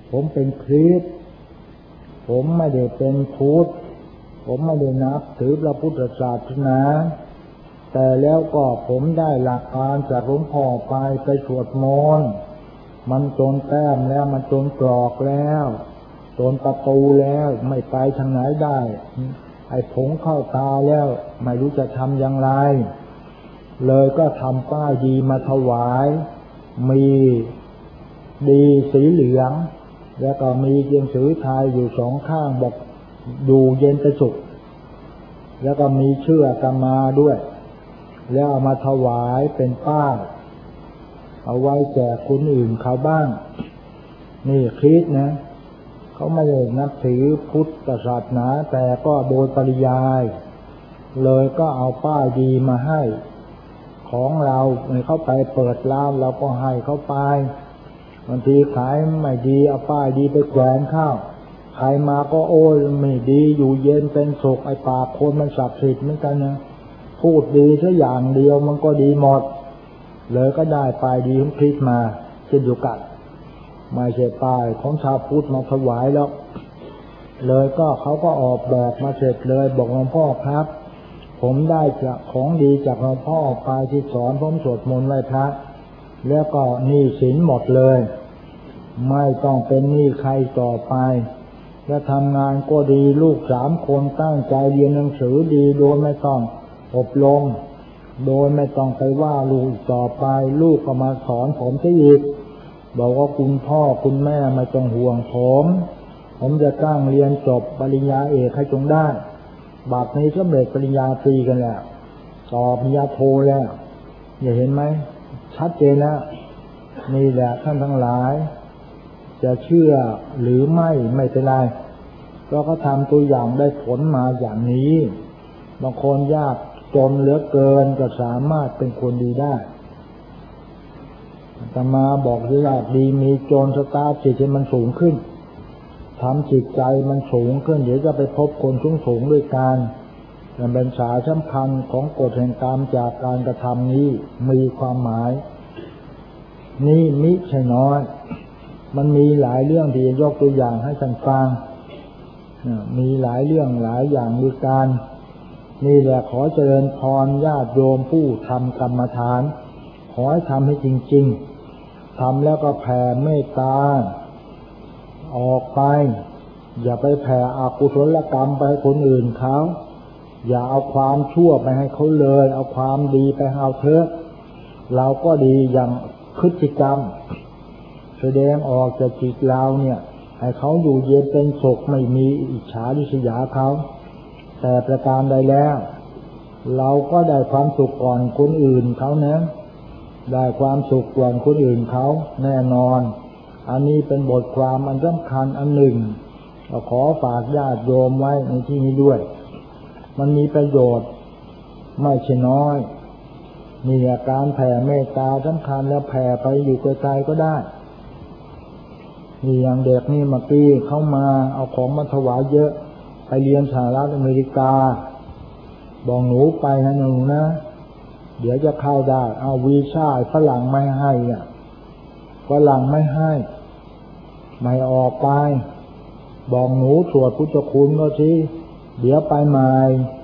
ผมเป็นคริสต์ผมไม่ได้เป็นพุทธผมไม่ได้นับถือพระพุทธศาสนาแต่แล้วก็ผมได้หลักการจากหลวงพ่อไปสวดมนต์มันจนแต้มแล้วมันจนกรอกแล้วจนประตูแล้วไม่ไปทางไหนได้ไอ้ผงเข้าตาแล้วไม่รู้จะทำอย่างไรเลยก็ทำป้ายดีมาถวายมีดีสีเหลืองแล้วก็มีเจียงสือไทยอยู่สองข้างบอกดูเย็นเป็นสุขแล้วก็มีเชือกกำมาด้วยแล้วเอามาถวายเป็นป้ายเอาไว้แจกคนอื่นเขาบ้างนี่คริสต์นะเขาไม่ได้นับถือพุทธศาสนาแต่ก็โดยปริยายเลยก็เอาป้ายดีมาให้ของเราเขาไปเปิดร้านเราก็ให้เขาไปบางทีขายไม่ดีเอาป้ายดีไปแขวนข้าวใครมาก็โอ้ยไม่ดีอยู่เย็นเป็นสุขไอ้ปากคนมันศักดิ์สิทธิ์เหมือนกันนะพูดดีซะอย่างเดียวมันก็ดีหมดเลยก็ได้ป้ายดีของคริสต์มาเช่นเดียวกันไม่ใช่ป้ายของชาวพุทธมาถวายแล้วเลยก็เขาก็ออกแบบมาเสร็จเลยบอกหลวงพ่อครับผมได้จากของดีจากหลวงพ่อไปที่สอนผมสวดมนต์ไหว้พระแล้วก็หนี้สินหมดเลยไม่ต้องเป็นหนี้ใครต่อไปและทำงานก็ดีลูก3 คนตั้งใจเรียนหนังสือดีโดยไม่ต้องอบรมโดยไม่ต้องไปว่าลูกต่อไปลูกก็มาสอนผมซะอีกบอกว่าคุณพ่อคุณแม่ไม่ต้องห่วงผมจะตั้งเรียนจบปริญญาเอกให้จงได้บัดนี้สำเร็จปริญญาตรีกันแล้วต่อปริญญาโทแล้วอย่าเห็นไหมชัดเจนแล้วนี่แหละท่านทั้งหลายจะเชื่อหรือไม่เป็นไรเพราะเขาทำตัวอย่างได้ผลมาอย่างนี้บางคนยากจนเหลือเกินก็สามารถเป็นคนดีได้อาตมาบอกที่ยากดีมีโจรสตาร์ทจิตให้มันสูงขึ้นทำจิตใจมันสูงขึ้นเดี๋ยวจะไปพบคนสูงด้วยกันมันเป็นสายสำคัญของกฎแห่งกรรมจากการกระทำนี้มีความหมายนี่มิใช่น้อยมันมีหลายเรื่องที่ยกตัวอย่างให้ท่านฟังมีหลายเรื่องหลายอย่างด้วยกันนี่แหละขอเจริญพรญาติโยมผู้ทำกรรมฐานขอให้ทำให้จริงๆทำแล้วก็แผ่เมตตาออกไปอย่าไปแผ่อกุศลกรรมไปให้คนอื่นเขาอย่าเอาความชั่วไปให้เขาเลยเอาความดีไปเอาเถอะเราก็ดีอย่างพฤติกรรมแสดงออกจากจิตเราเนี่ยให้เขาอยู่เย็นเป็นสุขไม่มีอิจฉาริษยาเขาแต่ประการใดแล้วเราก็ได้ความสุขก่อนคนอื่นเขานะได้ความสุขก่อนคนอื่นเขาแน่นอนอันนี้เป็นบทความอันสำคัญอันหนึ่งเราขอฝากญาติโยมไว้ในที่นี้ด้วยมันมีประโยชน์ไม่ใช่น้อยนี่อาการแผ่เมตตาสำคัญแล้วแผ่ไปอยู่ไกลๆก็ได้นี่อย่างเด็กนี่เมื่อกี้เข้ามาเอาของมาถวายเยอะไปเรียนสหรัฐอเมริกาบอกหนูไปนะหนูนะเดี๋ยวจะเข้าได้เอาวีซ่าฝรั่งไม่ให้อ่ะฝรั่งไม่ให้ไม่ออกไปบอกหนูสวดพุทธคุณก็สิเดี๋ยวไปใหม่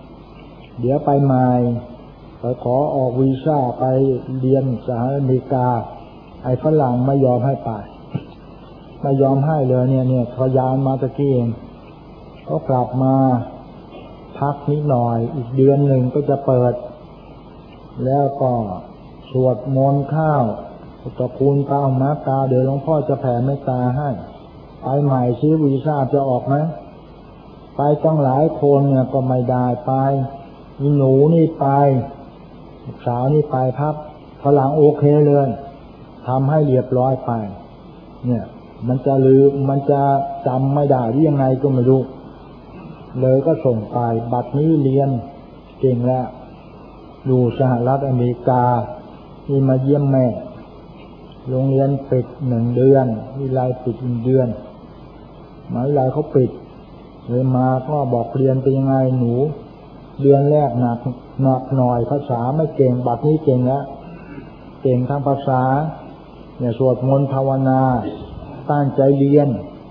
ไปขอออกวีซ่าไปเรียนสหรัฐอเมริกาไอ้ฝรั่งไม่ยอมให้ไปไม่ยอมให้เลยเนี่ยพยานมาตะกี้เองก็กลับมาพักนิดหน่อยอีกเดือนหนึ่งก็จะเปิดแล้วก็สวดมนต์ข้าวพุทธคุณตามมาตาเดี๋ยวหลวงพ่อจะแผ่เมตตาให้ไปใหม่ชี้วีซ่าจะออกไหมไปต้องหลายคนเนี่ยก็ไม่ได้ไปมีหนูนี่ไปสาวนี่ไปพับฝรั่งโอเคเลยทำให้เรียบร้อยไปเนี่ยมันจะลืมมันจะจำไม่ได้หรือยังไงก็ไม่รู้เลยก็ส่งไปบัดนี้เรียนเก่งแล้วอยู่สหรัฐอเมริกานี่มาเยี่ยมแม่โรงเรียนปิด1 เดือนวิทยาลัยปิด1 เดือนมหาวิทยาลัยเขาปิดเลยมาก็บอกเรียนเป็นยังไงหนูเดือนแรกหนักหน่อยภาษาไม่เก่งบัดนี้เก่งแล้วเก่งทางภาษาเนี่ยสวดมนต์ภาวนาตั้งใจเรียน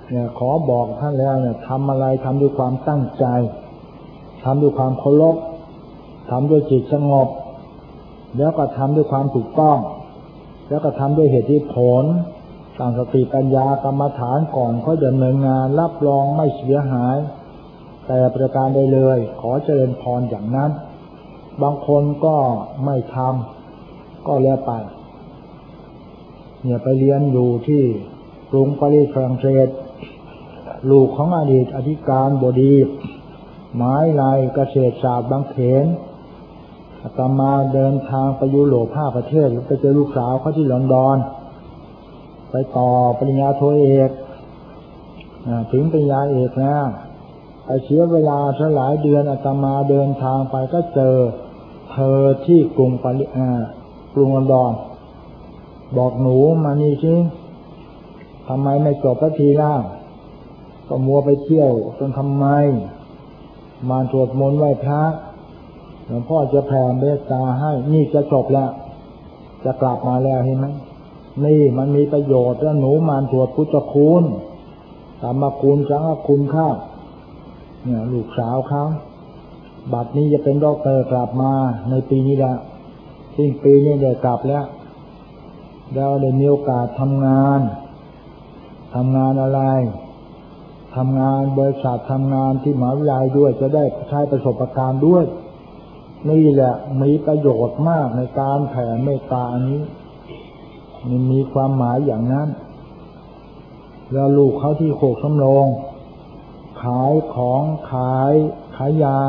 เนี่ยขอบอกท่านแล้วเนี่ยทำอะไรทำด้วยความตั้งใจทำด้วยความเคารพทำด้วยจิตสงบแล้วก็ทำด้วยความถูกต้องแล้วก็ทำด้วยเหตุผลตั้งสติปัญญากรรมฐานก่อนค่อยดำเนินงานรับรองไม่เสียหายแต่ประการใดเลยขอเจริญพรอย่างนั้นบางคนก็ไม่ทำก็แล้วไปเนี่ยไปเรียนอยู่ที่กรุงปารีสฝรั่งเศสลูกของอดีตอธิการบดีหมหาวิทยาลัยเกษตรศาสตร์บางเขนอาตมาเดินทางไปยุโรป5 ประเทศไปเจอลูกสาวเขาที่ลอนดอนไปต่อปริญญาโทเอกถึงปริญญาเอกนะไปเสียเวลาหลายเดือนอาตมาเดินทางไปก็เจอเธอที่กรุงลอนดอนบอกหนูมานี่สิทำไมไม่จบสักทีล่ะก็มัวไปเที่ยวจนทำไมมาสวดมนต์ไหว้พระหลวงพ่อจะแผ่เมตตาให้นี่จะจบแล้วจะกลับมาแล้วเห็นไหมนี่มันมีประโยชน์แล้วหนูมาสวดพุทธคุณธรรมคุณสังฆคุณข้าเนี่ยลูกสาวเขาบัดนี้จะเป็นด็อกเตอร์กลับมาในปีนี้ละสิ้นปีนี้ได้กลับแล้วได้มีโอกาสทำงานอะไรทำงานบริษัททำงานที่มหาวิทยาลัยด้วยจะได้ใช้ประสบการณ์ด้วยนี่แหละมีประโยชน์มากในการแผ่เมตตาอันนี้มันมีความหมายอย่างนั้นแล้วลูกเขาที่โคกสำโรงขายของขายยา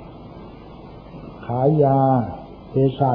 เภสัช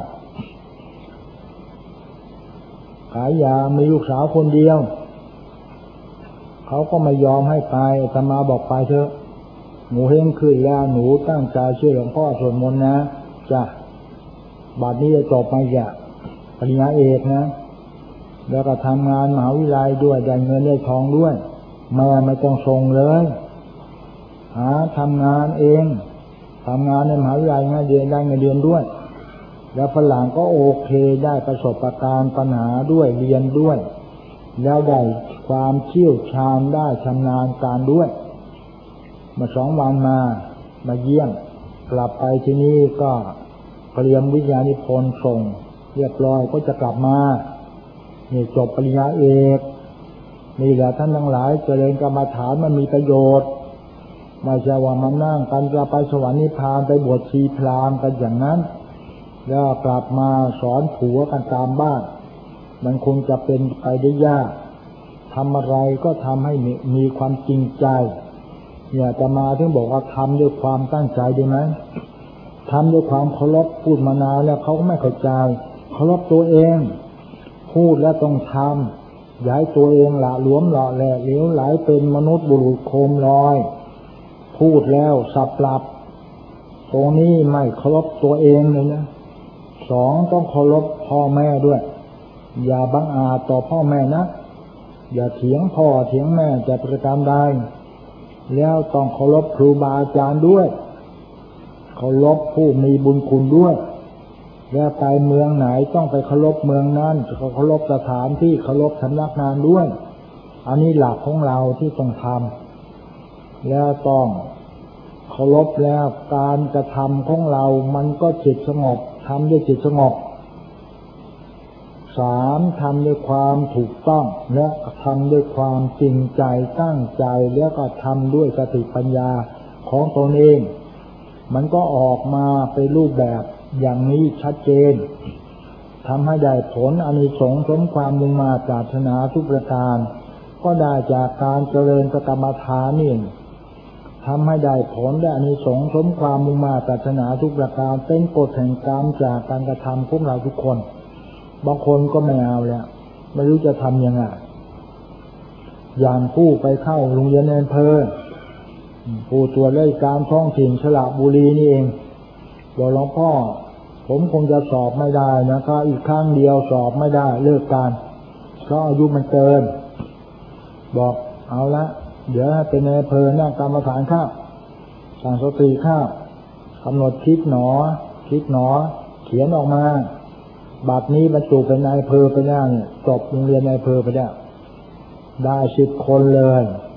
ขายยามีลูกสาวคนเดียวเขาก็ไม่ยอมให้ไปอาตมาบอกไปเถอะหนูเฮงขึ้นแล้วหนูตั้งใจเชื่อหลวงพ่อสวดมนต์นะจ้ะบัดนี้จะจบมาจากปริญญาเอกนะแล้วก็ทำงานมหาวิทยาลัยด้วยได้เงินได้ทองด้วยแม่ไม่ต้องส่งเลยทำงานเองทำงานในมหาวิทยาลัยได้เงินเดือนด้วยแล้วฝรั่งก็โอเคได้ประสบการณ์ปัญหาด้วยเรียนด้วยแล้วได้ความเชี่ยวชาญได้ชำนาญการด้วยมา2 วันมาเยี่ยมกลับไปที่นี่ก็เตรียมวิทยานิพนธ์ส่งเรียบร้อยก็จะกลับมานี่จบปริญญาเอกนี่แหละท่านทั้งหลายเจริญกรรมฐานมันมีประโยชน์ไม่ใช่ว่ามานั่งกันจะไปสวรรค์นิพพานไปบวชชีพราหมณ์กันอย่างนั้นแล้วกลับมาสอนผัวกันตามบ้านมันคงจะเป็นไปได้ยากทำอะไรก็ทำให้มีความจริงใจเนี่ยจะมาถึงบอกว่าทำด้วยความตั้งใจดีไหมทำด้วยความเคารพพูดมานานแล้วเขาก็ไม่เข้าใจเคารพตัวเองพูดแล้วต้องทำอย่าให้ตัวเองละหลวมหล่อแหละเหลวไหลเป็นมนุษย์บุรุษโคมลอยพูดแล้วสับหลับตรงนี้ไม่เคารพตัวเองเลยนะ2ต้องเคารพพ่อแม่ด้วยอย่าบังอาจต่อพ่อแม่นะอย่าเถียงพ่อเถียงแม่จะประการใดแล้วต้องเคารพครูบาอาจารย์ด้วยเคารพผู้มีบุญคุณด้วยแล้วไปเมืองไหนต้องไปเคารพเมืองนั้นเคารพสถานที่เคารพสำนักงานด้วยอันนี้หลักของเราที่ต้องทำแล้วต้องเคารพแล้วการกระทำของเรามันก็จิตสงบทำด้วยจิตสงบ3ทำด้วยความถูกต้องและทำด้วยความจริงใจตั้งใจแล้วก็ทำด้วยสติปัญญาของตนเองมันก็ออกมาเป็นรูปแบบอย่างนี้ชัดเจนทำให้ได้ผลอานิสงส์สมความมุ่งมาปรารถนาทุกประการก็ได้จากการเจริญกรรมฐานนี่ทำให้ได้ผลได้อานิสงส์สมความมุ่งมาปรารถนาทุกประการเป็นกฎแห่งกรรมจากการกระทำของเราทุกคนบางคนก็ไม่เอาแล้วไม่รู้จะทำยังไงอย่างผู้ไปเข้าโรงเรียนในอำเภอผู้ตรวจราชการท้องถิ่นสระบุรีนี่เองบอกหลวงพ่อผมคงจะสอบไม่ได้นะครับอีกครั้งเดียวสอบไม่ได้เลิกการเพราะอายุมันเกินบอกเอาละเดี๋ยวเป็นในอำเภอนั่งกรรมฐานข้าวสั่งสติข้าวกำหนดคิดหนอเขียนออกมาบัดนี้บรรจุเป็นนายอำเภอไปแล้วเนี่ยจบโรงเรียนนายอำเภอไปแล้วได้10 คนเลย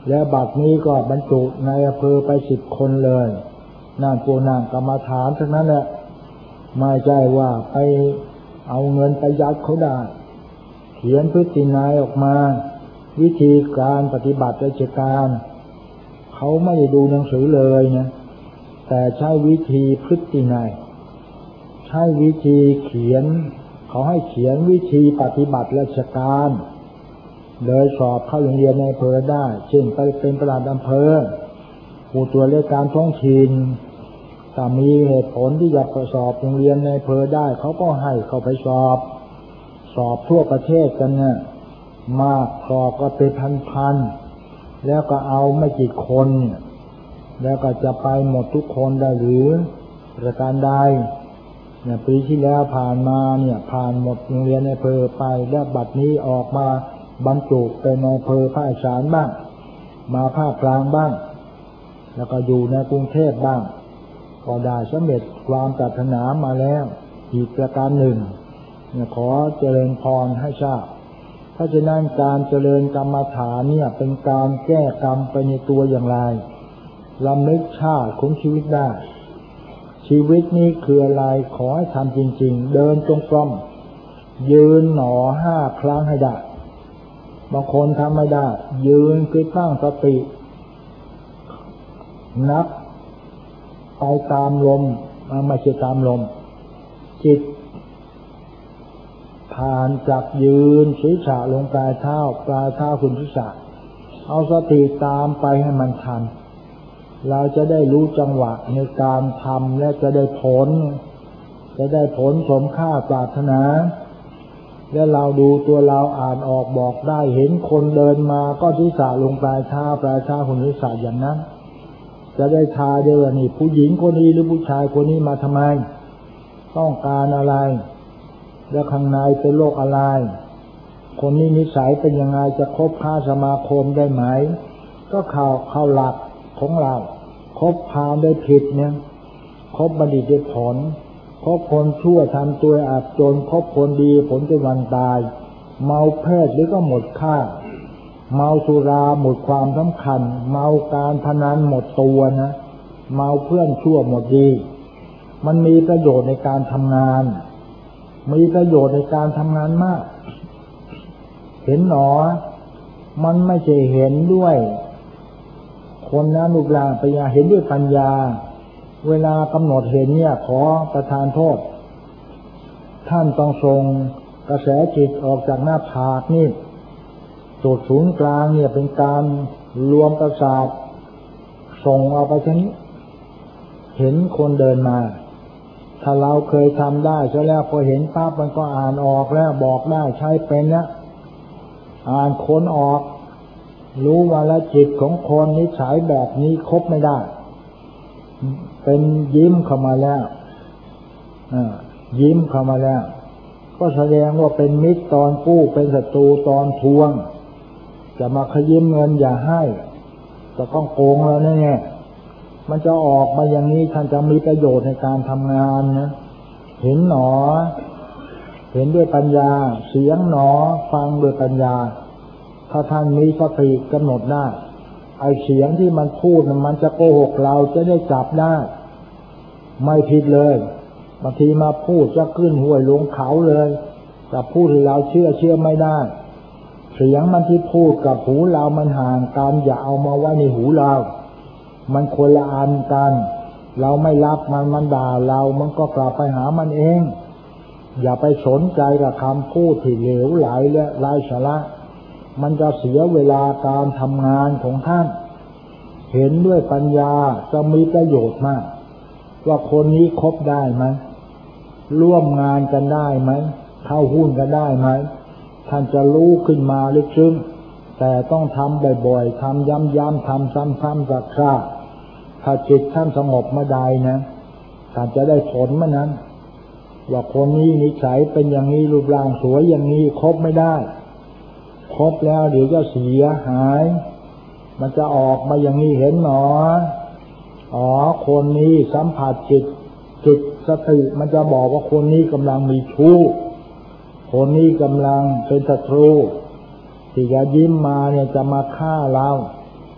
แล้วบัดนี้ก็บรรจุในอำเภอไป10 คนเลยนั่งตัวนางกรรมฐานทั้งนั้นแหละไม่ใช่ว่าไปเอาเงินไปยัดเขาได้เขียนพฤตินัยออกมาวิธีการปฏิบัติราชการเขาไม่ได้ดูหนังสือเลยนะแต่ใช้วิธีพฤตินัยใช้วิธีเขียนเขาให้เขียนวิธีปฏิบัติราชการเลยสอบเข้าโรงเรียนในอำเภอได้เช่นไปเป็นปลัดอำเภอผู้ตรวจราชการท้องถิ่นถ้ามีเหตุผลที่จะสอบโรงเรียนในอำเภอได้เขาก็ให้เข้าไปสอบทั่วประเทศกันเนี่ยมากสอบก็เป็นพันๆแล้วก็เอาไม่กี่คนแล้วก็จะไปหมดทุกคนได้หรือประการใดเนี่ยปีที่แล้วผ่านมาเนี่ยผ่านหมดโรงเรียนในอำเภอไปแล้วบัดนี้ออกมาบรรจุเป็นในอำเภอภาคอีสานบ้างมาภาคกลางบ้างแล้วก็อยู่ในกรุงเทพบ้างก็ได้สำเร็จความปรารถนามาแล้วอีกประการหนึ่งขอเจริญพรให้ทราบเพราะฉะนั้นการเจริญกรรมฐานเนี่ยเป็นการแก้กรรมไปในตัวอย่างไรรำลึกชาติของชีวิตได้ชีวิตนี้คืออะไรขอให้ทำจริงๆเดินจงกรมยืนหนอ5 ครั้งให้ได้บางคนทำไม่ได้ยืนคือตั้งสตินับไปตามลมไม่ใช่ตามลมจิตผ่านจากยืนศีรษะลงปลายเท้าคุณศีรษะเอาสติตามไปให้มันทันเราจะได้รู้จังหวะในการทำและจะได้ผลสมค่าปรารถนาและเราดูตัวเราอ่านออกบอกได้เห็นคนเดินมาก็ศีรษะลงปลายเท้าคุณศีรษะอย่างนั้นจะได้ทายได้ว่านี่ผู้หญิงคนนี้หรือผู้ชายคนนี้มาทำไมต้องการอะไรและข้างในเป็นโรคอะไรคนนี้นิสัยเป็นยังไงจะคบค้าสมาคมได้ไหมก็เข้าหลักของเราคบพาลได้ผิดเนี่ยคบบัณฑิตได้ผลคบคนชั่วทำตัวอับจนคบคนดีผลเป็นวันตายเมาเพศหรือก็หมดค่าเมาสุราหมดความสำคัญเมาการพนันหมดตัวนะเมาเพื่อนชั่วหมดดีมันมีประโยชน์ในการทำงานมีประโยชน์ในการทำงานมากเห็นหนอมันไม่ใช่เห็นด้วยคนนั้นลูกหลานปัญญาเห็นด้วยปัญญาเวลากำหนดเห็นเนี่ยขอประทานโทษท่านต้องส่งกระแสจิตออกจากหน้าผากนี่จุดศูนย์กลางเนี่ยเป็นการรวมประสาทส่งเอาไปที่นี้เห็นคนเดินมาถ้าเราเคยทำได้ซะแล้วพอเห็นปั๊บมันก็อ่านออกแล้วบอกได้ใช้เป็นนะอ่านค้นออกรู้ว่าละจิตของคนนิสัยแบบนี้คบไม่ได้เป็นยิ้มเข้ามาแล้วยิ้มเข้ามาแล้วก็แสดงว่าเป็นมิตรตอนกู้เป็นศัตรูตอนทวงจะมาขยิ้มเงินอย่าให้จะต้องโกงแล้วแน่ๆมันจะออกมาอย่างนี้ท่านจะมีประโยชน์ในการทำงานนะเห็นหนอเห็นด้วยปัญญาเสียงหนอฟังด้วยปัญญาถ้าท่านมีสติกำหนดได้ไอเสียงที่มันพูดมันจะโกหกเราจะได้จับได้ไม่ผิดเลยบางทีมาพูดจะขึ้นห้วยลงเขาเลยแต่พูดให้เราเชื่อไม่ได้เสียงมันที่พูดกับหูเรามันห่างกันอย่าเอามาไว้ในหูเรามันคนละอันกันเราไม่รับมันด่าเรามันก็กลับไปหามันเองอย่าไปสนใจกับคำพูดที่เหลวไหลและไร้สาระมันจะเสียเวลาการทำงานของท่านเห็นด้วยปัญญาจะมีประโยชน์มากว่าคนนี้คบได้ไหมร่วมงานกันได้ไหมเข้าหุ้นกันได้ไหมท่านจะรู้ขึ้นมาลึกซึ้งแต่ต้องทำบ่อยๆทำย้ำๆทำซ้ำๆสักคราถ้าจิตท่านสงบเมื่อใดนะท่านจะได้ผลเมื่อนั้นว่าคนนี้นิสัยเป็นอย่างนี้รูปร่างสวยอย่างนี้คบไม่ได้คบแล้วเดี๋ยวจะเสียหายมันจะออกมาอย่างนี้เห็นหนอคนนี้สัมผัสจิตสติมันจะบอกว่าคนนี้กำลังมีชู้คนนี้กำลังเป็นศัตรูที่จะยิ้มมาเนี่ยจะมาฆ่าเรา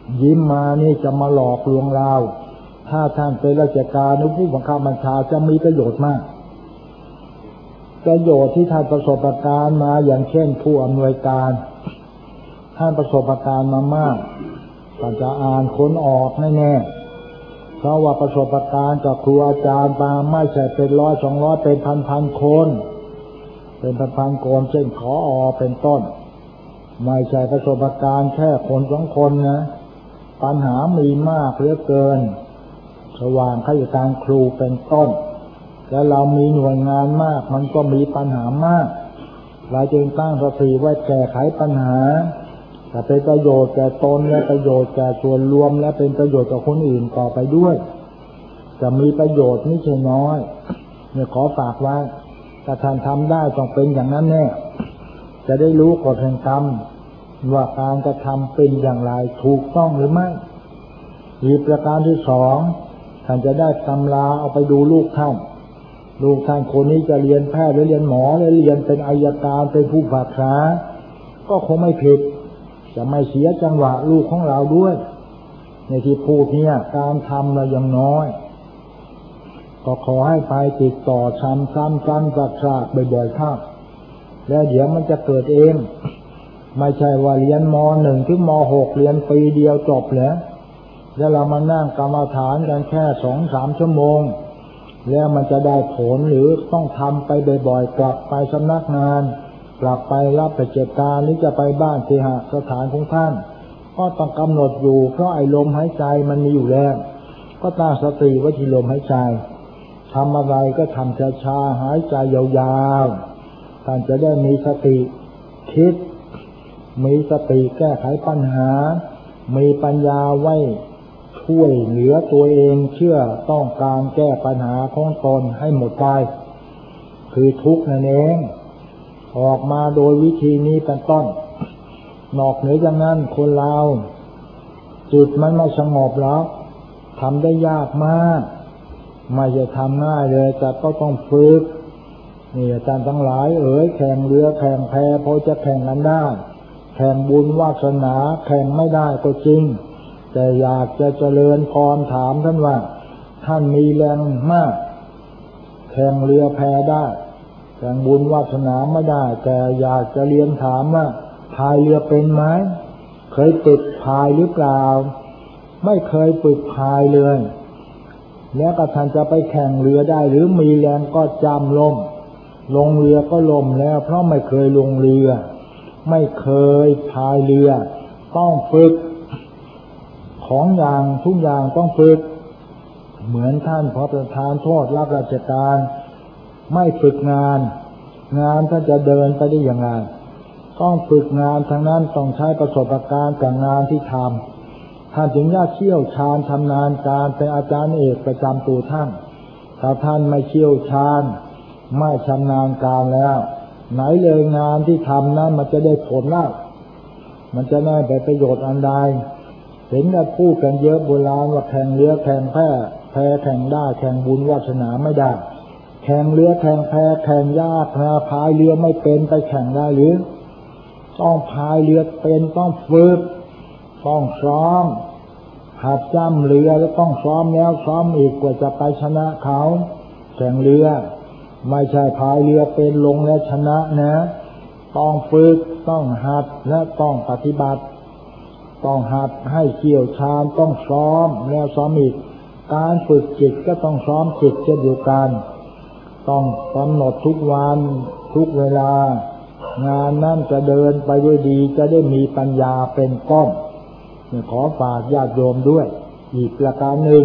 ยิ้มมานี่จะมาหลอกลวงเราถ้าท่านเป็นราชการหรือผู้บังคับบัญชาจะมีประโยชน์มากประโยชน์ที่ท่านประสบการณ์มาอย่างเช่นผู้อำนวยการท่านประสบการณ์มามากท่านจะอ่านคนออกแน่ๆเพราะว่าประสบการณ์จากครูอาจารย์มาไม่ใช่เป็นร้อย200เป็นพันคนเป็นพันคนเช่นขอเป็นต้นไม่ใช่ประสบการณ์แค่คน2คนนะปัญหามีมากเหลือเกินสว่างข้าราชการครูเป็นต้นแล้วเรามีหน่วยงานมากมันก็มีปัญหามากเราจึงตั้งสติไว้แก้ไขปัญหาจะเป็นประโยชน์แก่ตนและประโยชน์แก่ส่วนรวมและเป็นประโยชน์ต่อคนอื่นต่อไปด้วยจะมีประโยชน์ไม่ใช่น้อยเนี่ยขอฝากไว้ถ้าท่านทำได้ต้องเป็นอย่างนั้นแน่จะได้รู้กฎแห่งกรรมว่าการกระทำเป็นอย่างไรถูกต้องหรือไม่อีกประการที่สองท่านจะได้ตำราเอาไปดูลูกท่านคนนี้จะเรียนแพทย์หรือเรียนหมอหรือเรียนเป็นอัยการเป็นผู้ฝากขาก็คงไม่ผิดจะไม่เสียจังหวะลูกของเราด้วยในที่พูดเนี่ยการทำเรายังน้อยก็ขอให้ไปติดต่อซ้ำซักๆบ่อยๆครับแล้วเดี๋ยวมันจะเกิดเองไม่ใช่ว่าเรียนม.1 ถึงม.6 เรียนปีเดียวจบแล้วเรามานั่งกรรมฐานกันแค่ 2-3 ชั่วโมงแล้วมันจะได้ผลหรือต้องทำไปบ่อยๆกลับไปสำนักงานกลับไปรับราชการหรือจะไปบ้านเคหสถานของท่านก็ต้องกำหนดอยู่เพราะไอ้ลมหายใจมันมีอยู่แล้วก็ตั้งสติไว้ที่ลมหายใจทำอะไรก็ทำช้าๆหายใจยาวๆท่านจะได้มีสติคิดมีสติแก้ไขปัญหามีปัญญาไว้ช่วยเหลือตัวเองเชื่อต้องการแก้ปัญหาของตนให้หมดไปคือทุกข์นั่นเองออกมาโดยวิธีนี้เป็นต้นนอกเหนือจากนั้นคนเราจิตมันไม่สงบแล้วทำได้ยากมากไม่จะทำง่ายเลยแต่ก็ต้องฝึกนี่อาจารย์ทั้งหลายแข่งเรือแข่งแพพอจะแข่งกันได้แข่งบุญวาสนาแข่งไม่ได้ก็จริงแต่อยากจะเจริญพรถามท่านว่าท่านมีแรงมากแข่งเรือแพได้แข่งบุญวาสนาไม่ได้แต่อยากจะเรียนถามว่าพายเรือเป็นไหมเคยฝึกพายหรือเปล่าไม่เคยฝึกพายเลยแล้วก็ท่านจะไปแข่งเรือได้หรือมีแรงก็จำลงเรือก็ล่มแล้วเพราะไม่เคยลงเรือไม่เคยพายเรือต้องฝึกของอย่างทุกอย่างต้องฝึกเหมือนท่านพอประทานโทษรับราชการไม่ฝึกงานท่านจะเดินไปได้อย่างไรต้องฝึกงานทั้งนั้นต้องใช้ประสบการณ์กับงานที่ทำท่านจึงเชี่ยวชาญชำนาญการเป็นอาจารย์เอกประจำตัวท่านถ้าท่านไม่เชี่ยวชาญไม่ชำนาญการแล้วไหนเลยงานที่ทำนั้นมันจะได้ผลแล้วมันจะได้ไปประโยชน์อันใดเห็นได้พูดกันเยอะโบราณว่าแข่งเรือแข่งแพแข่งได้แข่งบุญวาสนาไม่ได้แข่งเรือแข่งแพแข่งยากพายเรือไม่เป็นไปแข่งได้หรือต้องพายเรือเป็นต้องฝึกต้องซ้อมหัดจ้ำเรือแล้วต้องซ้อมแล้วซ้อมอีกกว่าจะไปชนะเขาแข่งเรือไม่ใช่พายเรือเป็นลงแล้วชนะนะต้องฝึกต้องหัดและต้องปฏิบัติต้องหัดให้เชี่ยวชาญต้องซ้อมแล้วซ้อมอีกการฝึกจิตก็ต้องซ้อมจิตเช่นเดียวกันต้องกำหนดทุกวันทุกเวลางานนั้นจะเดินไปด้วยดีจะได้มีปัญญาเป็นก้อนขอฝากญาติโยมด้วยอีกประการหนึ่ง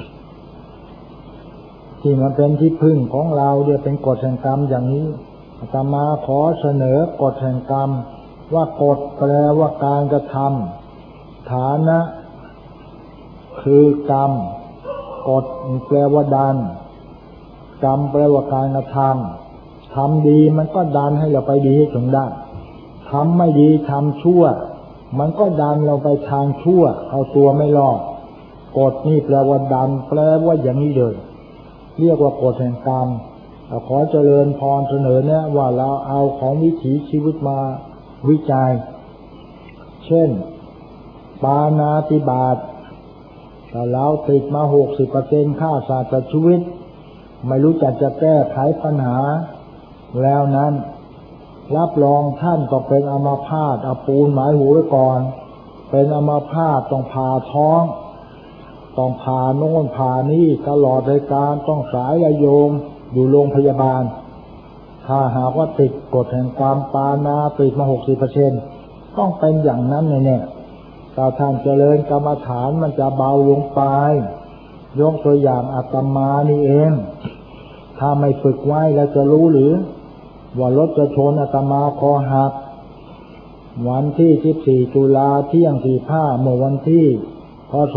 ที่มันเป็นที่พึ่งของเราเป็นกฎแห่งกรรมอย่างนี้อาตมาขอเสนอกฎแห่งกรรมว่ากฎแปลว่าการกระทำฐานะคือกรรมกฎแปลว่าดันกรรมแปลว่าการกระทำดีมันก็ดันให้เราไปดีให้ถึงได้ทำไม่ดีทำชั่วมันก็ดันเราไปทางชั่วเอาตัวไม่รอดกฎนี่แปลว่าดันแปลว่าอย่างนี้เลยเรียกว่ากฎแห่งกรรมขอเจริญพรเสนอเนี่ยว่าเราเอาของวิถีชีวิตมาวิจัยเช่นปาณาติบาตแต่เราติดมา60%ฆ่าสัตว์ชีวิตไม่รู้จักจะแก้ไขปัญหาแล้วนั้นรับรองท่านต้องเป็นอัมพาตเอาปูนหมายหูไว้ก่อนเป็นอัมพาตต้องผ่าท้องต้องผ่าโน่นผ่านี่ตลอดรายการต้องสายระโยงอยู่โรงพยาบาลถ้าหากว่าติดกฎแห่งกรรมปาณาติดมา60%ต้องเป็นอย่างนั้นแน่ๆถ้าท่านเจริญกรรมฐานมันจะเบาลงไปยกตัวอย่างอาตมานี่เองถ้าไม่ฝึกไว้แล้วจะรู้หรือว่ารถจะชนอาตมาคอหักวันที่14ตุลาเที่ยง45เมื่อวันที่พ.ศ.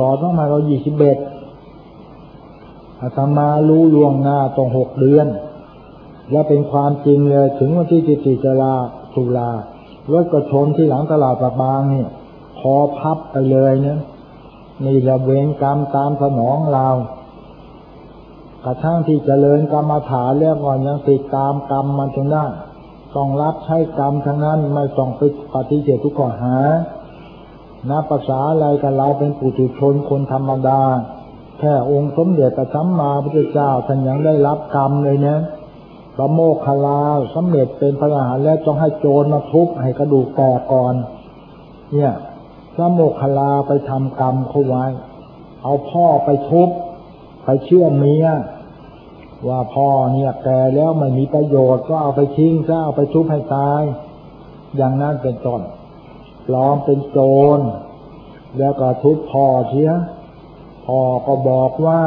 2521อาตมารู้ล่วงหน้าต้อง6 เดือนและเป็นความจริงเลยถึงวันที่14ตุลารถก็ชนที่หลังตลาดปะบางนี่คอพับไปเลยเนี่ยนี่ละเวรกรรมตามสนองเรากระทั่งที่เจริญกรรมฐานแล้วก่อนยังติดตามกรรมมันจนได้ต้องรับใช้กรรมทั้งนั้นไม่ต้องไปปฏิเสธทุกข้อหานับภาษาอะไรกับเราเป็นปุถุชนคนธรรมดาแค่องค์สมเด็จพระสัมมาสัมพุทธเจ้าท่านยังได้รับกรรมเลยเนี่ยพระโมคคัลลาสำเร็จเป็นพระอรหันต์แล้วต้องให้โจรมาทุบให้กระดูกแตกก่อนเนี่ยพระโมคคัลลาไปทำกรรมเขาไว้เอาพ่อไปทุบไปเชื่อเมียว่าพ่อเนี่ยแก่แล้วไม่มีประโยชน์ก็เอาไปทิ้งซะเอาไปทุบให้ตายอย่างนั้นเป็นต้นปลอมเป็นโจรแล้วก็ทุบพ่อเสียพ่อก็บอกว่า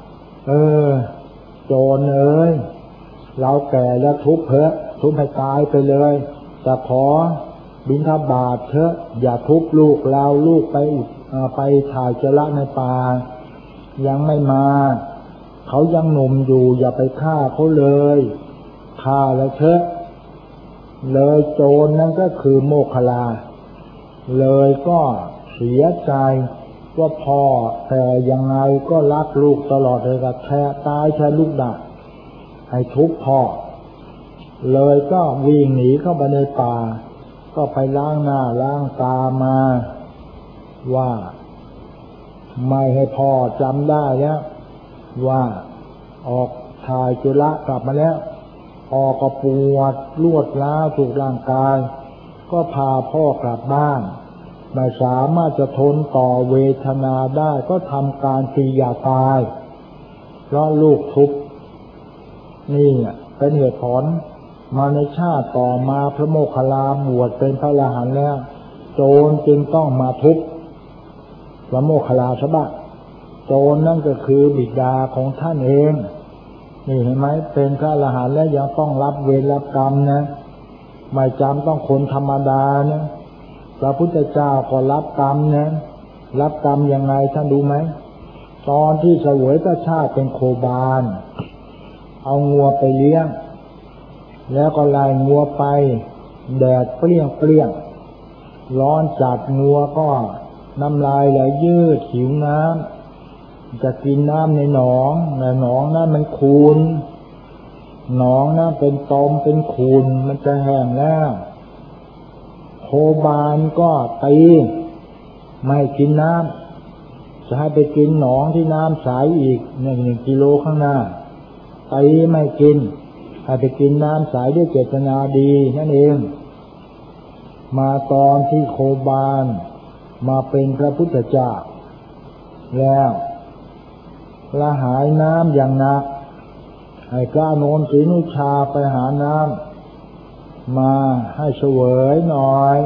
โจรเอ้ยเราแก่แล้วทุบเถอะทุบให้ตายไปเลยแต่ขอบิณฑบาตเถอะอย่าทุบลูกเราลูกไปถ่ายอุจจาระในป่ายังไม่มาเขายังหนุ่มอยู่อย่าไปฆ่าเขาเลยฆ่าแล้วเถอะเลยโจรนั่นก็คือโมคคัลลาเลยก็เสียใจว่าพ่อแต่ยังไงก็รักลูกตลอดเลยกับแท้ตายแค่ลูกด่าให้ทุบพ่อเลยก็วิ่งหนีเข้าไปในป่าก็ไปล้างหน้าล้างตามาว่าไม่ให้พ่อจำได้แล้วว่าออกถ่ายจุละกลับมาแล้วออกก็ปวดรวดร้าวถูกร่างกายก็พาพ่อกลับบ้านไม่สามารถจะทนต่อเวทนาได้ก็ทำการกิริยาตายเพราะลูกทุบนี่เป็นเหตุผลมาในชาติต่อมาพระโมคคัลลาบวชเป็นพระอรหันต์แล้วโจรจึงต้องมาทุบพระโมคคัลลาซะบ้างโจรนั่นก็คือบิดาของท่านเองนี่เห็นไหมเป็นพระอรหันต์แล้วยังต้องรับเวรรับกรรมนะไม่จำต้องคนธรรมดานะพระพุทธเจ้าก็รับกรรมนะรับกรรมยังไงท่านรู้ไหมตอนที่เสวยพระชาติเป็นโคบาลเอางัวไปเลี้ยงแล้วก็ไล่งัวไปแดดเปรี้ยงร้อนจัดงัวก็น้ำลายไหลยืดหิวน้ำจะกินน้ำในหนองแต่หนองนั้นมันขุ่นหนองนั้นเป็นตมเป็นขุ่นมันจะแห้งแล้วโคบาลก็ตีไม่กินน้ำจะให้ไปกินหนองที่น้ำใสอีก1 กิโลข้างหน้าตีไม่กินให้ไปกินน้ำใสด้วยเจตนาดีนั่นเองมาตอนที่โคบาลมาเป็นพระพุทธเจ้าแล้วละหายน้ำอย่างหนักให้พระโนนศรีนุชาไปหาน้ำมาให้เสวยหน่อย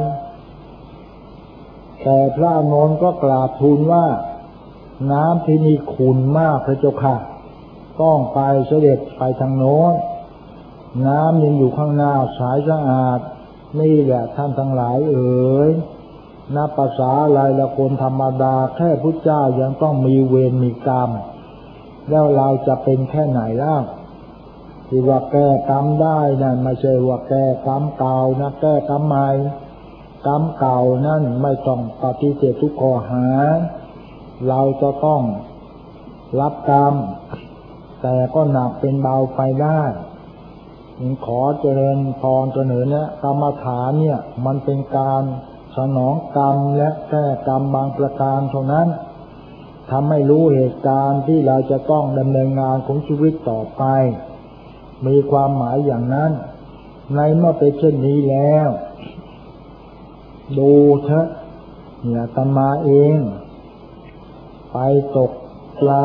แต่พระโนนก็กราบทูลว่าน้ำที่นี่ขุ่นมากพระเจ้าค่ะต้องไปเสด็จไปทางโน้นน้ำยังอยู่ข้างหน้าใสสะอาดนี่แหละท่านทั้งหลายเอ๋ยนับภาษาอะไรละคนธรรมดาแค่พุทธเจ้ายังต้องมีเวรมีกรรมแล้วเราจะเป็นแค่ไหนล่ะที่ว่าแก้กรรมได้นั่นไม่ใช่ว่าแก้กรรมเก่านะแก้กรรมใหม่กรรมเก่านั่นไม่ต้องปฏิเสธทุกข้อหาเราจะต้องรับกรรมแต่ก็หนักเป็นเบาไปได้ขอเจริญพรเสนอเนี่ยกรรมฐานเนี่ยมันเป็นการสนองกรรมและแก้กรรมบางประการเท่านั้นทำให้รู้เหตุการณ์ที่เราจะต้องดำเนินงานของชีวิตต่อไปมีความหมายอย่างนั้นในเมื่อเป็นเช่นนี้แล้วดูเถอะเนี่ยอาตมาเองไปตกปลา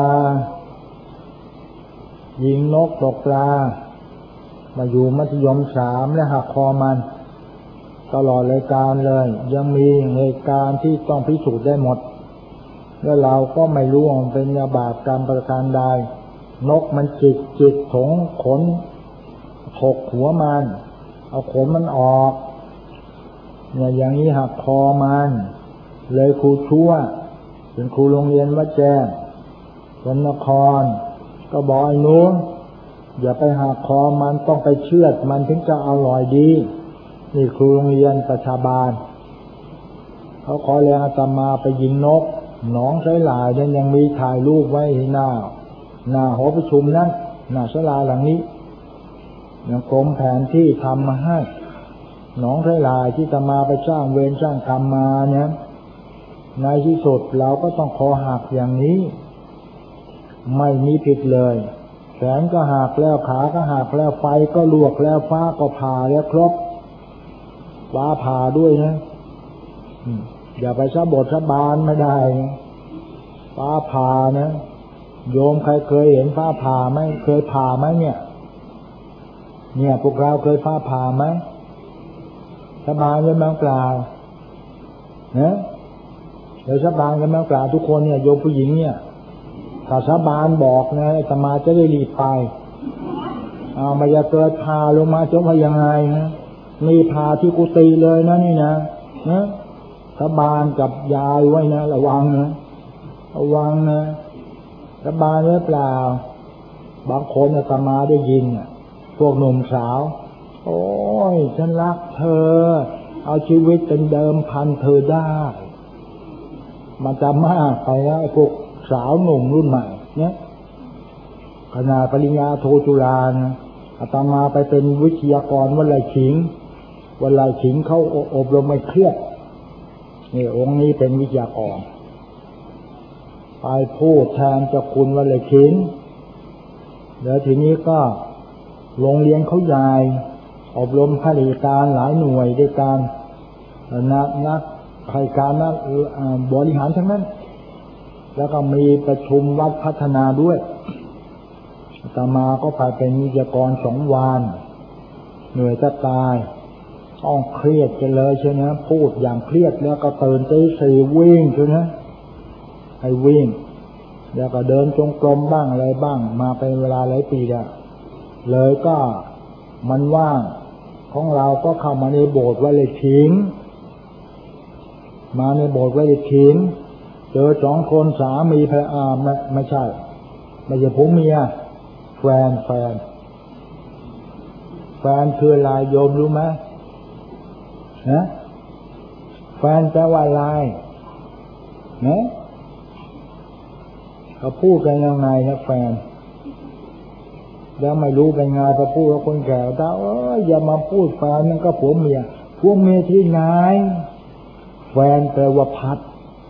ยิงนกตกปลามาอยู่มัธยม3และหักคอมันตลอดรายการเลยยังมีเหตุการณ์ที่ต้องพิสูจน์ได้หมดแล้วเราก็ไม่รู้ว่ามันเป็นบาปกรรมประการใดนกมันจิกถงขนถกหัวมันเอาขนมันออกเนี่ยอย่างนี้หักคอมันเลยครูชั่วเป็นครูโรงเรียนวัดแจ้งคนนครก็บอกไอ้หนูอย่าไปหักคอมันต้องไปเชือดมันถึงจะอร่อยดีนี่ครูโรงเรียนประชาบาลเขาขอแรงอาตมาไปยิงนกหนองไสหลายยังมีถ่ายรูปไว้หน้าหอประชุมนั้นหน้าศาลาหลังนี้อย่างกรมแผนที่ทำมาให้หนองไสหลายที่อาตมาไปสร้างเวรสร้างกรรมมาเนี่ยในที่สุดเราก็ต้องคอหักอย่างนี้ไม่มีผิดเลยแขนก็หักแล้วขาก็หักแล้วไฟก็ลวกแล้วฟ้าก็ผ่าแล้วครบฟ้าผ่าด้วยนะอย่าไปสะบดสะบานไม่ได้ฟ้าผ่านะโยมใครเคยเห็นฟ้าผ่าไหมเคยผ่าไหมเนี่ยพวกเราเคยฟ้าผ่าไหมสบายกันบ้างเปล่านะเดี๋ยวสบายกันบ้างเปล่าทุกคนเนี่ยโยมผู้หญิงเนี่ยถ้าสบานบอกนะอาตมาจะได้รีบไปมันจะเกิดพาลงมาจะว่ายังไงนะมีพาที่กุฏิเลยนะนี่นะสบานกับยายไว้นะระวังนะสบานหรือเปล่าบางคนอาตมาได้ยินพวกหนุ่มสาวโอ้ยฉันรักเธอเอาชีวิตเป็นเดิมพันเธอได้มันจะมากไปแล้วพวกสาวหนุ่มรุ่นใหม่เนี่ยขนาดปริญญาโทจุฬานะอาตมาไปเป็นวิทยากรวัดไร่ขิงเขาอบรมไม่เครียดนี่องค์นี้เป็นวิทยากรไปพูดแทนเจ้าคุณวัดไร่ขิงแล้วทีนี้ก็โรงเรียนเขาใหญ่อบรมข้าราชการหลายหน่วยด้วยกันนักข้าราชการนักบริหารทั้งนั้นแล้วก็มีประชุมวัดพัฒนาด้วยอาตมาก็ไปเป็นวิทยากร2 วันเหนื่อยจะตายต้องเครียดกันเลยใช่ไหมพูดอย่างเครียดแล้วก็ตื่นตี 4วิ่งใช่ไหมให้วิ่งแล้วก็เดินจงกรมบ้างอะไรบ้างมาเป็นเวลาหลายปีแล้วเลยก็มันว่างของเราก็เข้ามาในโบสถ์วัดไร่ขิงมาในโบสถ์วัดไร่ขิงเจอ2 คนสามีภรรยาไม่ใช่ผัวเมียแฟนคืออะไรโยมรู้ไหมนะแฟนแปลว่าอะไรนะเขาพูดกันยังไงนะแฟนแล้วไม่รู้เป็นไงพอพูดกับคนแก่ถ้าอย่ามาพูดแฟนมันก็ผัวเมียที่ไหนแฟนแปลว่าพัด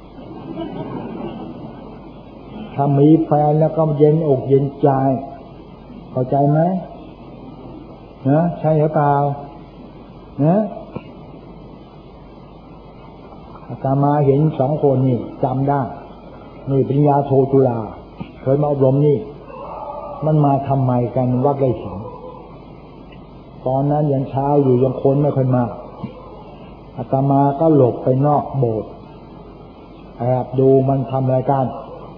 ถ้ามีแฟนแล้วก็เย็นอกเย็นใจเข้าใจไหมนะใช่หรือเปล่านะอาตมาเห็น2 คนนี่จำได้นี่ปริญญาโทจุฬาเคยมาอบรมนี่มันมาทำไมกันวัดไร่ขิงตอนนั้นยังเช้าอยู่ยังคนไม่ค่อยมากอาตมาก็หลบไปนอกโบสถ์แอบดูมันทำอะไรกัน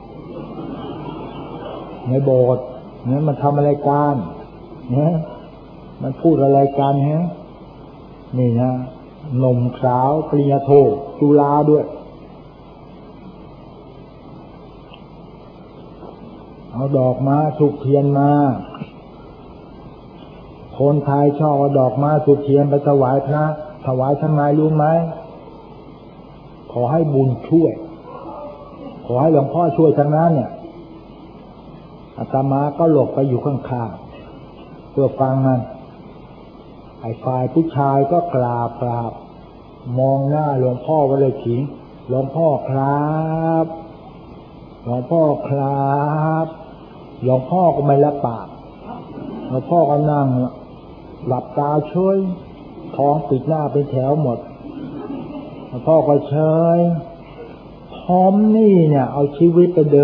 ในโบสถ์เนี่ยมันทำอะไรกันเนี่ยมันพูดอะไรกันฮะนี่นะหนุ่มสาวปริญญาโทจุฬาด้วยเอาดอกมาถูกเทียนมาคนไทยชอบเอาดอกมาถูกเทียนไปถวายพระถวายทำไมรู้ไหมขอให้บุญช่วยขอให้หลวงพ่อช่วยทางนั้นเนี่ยอาตมาก็หลบไปอยู่ข้างๆเพื่อฟังมันไอ้ฝ่ายผู้ชายก็กราบมองหน้าหลวงพ่อก็เลยขิงหลวงพ่อครับหลวงพ่อครับหลวงพ่อก็ไม่รับปากหลวงพ่อก็นั่งหลับตาช่วยท้องปิดหน้าเป็นแถวหมดหลวงพ่อก็เฉยผมนี่เนี่ยเอาชีวิตไปเดิ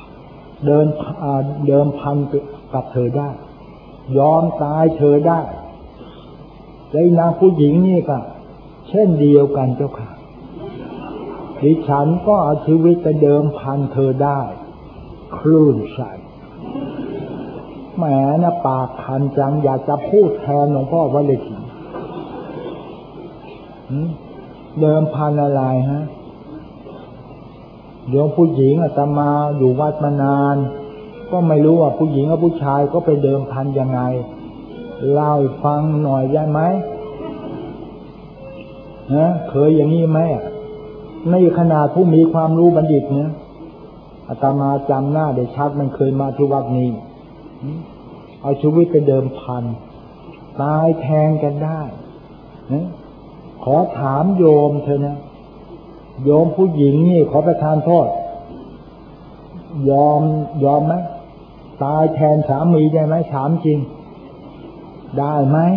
มพันกับเธอได้ยอมตายเธอได้และนางผู้หญิงนี่ก็เช่นเดียวกันเจ้าค่ะดิฉันก็เอาชีวิตไปเดิมพันเธอได้คลื่นใสแหมนะปากคันจังอยากจะพูดแทนหลวงพ่อว่าเลยทีเดิมพันอะไรฮะโยมผู้หญิงอาตมาอยู่วัดมานานก็ไม่รู้ว่าผู้หญิงกับผู้ชายก็ไปเดิมพันยังไงเล่าให้ฟังหน่อยได้ไหมเคยอย่างนี้ไหมในขนาดผู้มีความรู้บัณฑิตเนี่ยอาตมาจำหน้าได้ชัดมันเคยมาที่วัดนี้เอาชีวิตไปเดิมพันตายแทงกันได้ขอถามโยมเธอนะโยมผู้หญิงนี่ขอประทานโทษยอมไหมตายแทนสามีได้ไหมถามจริงได้ไหม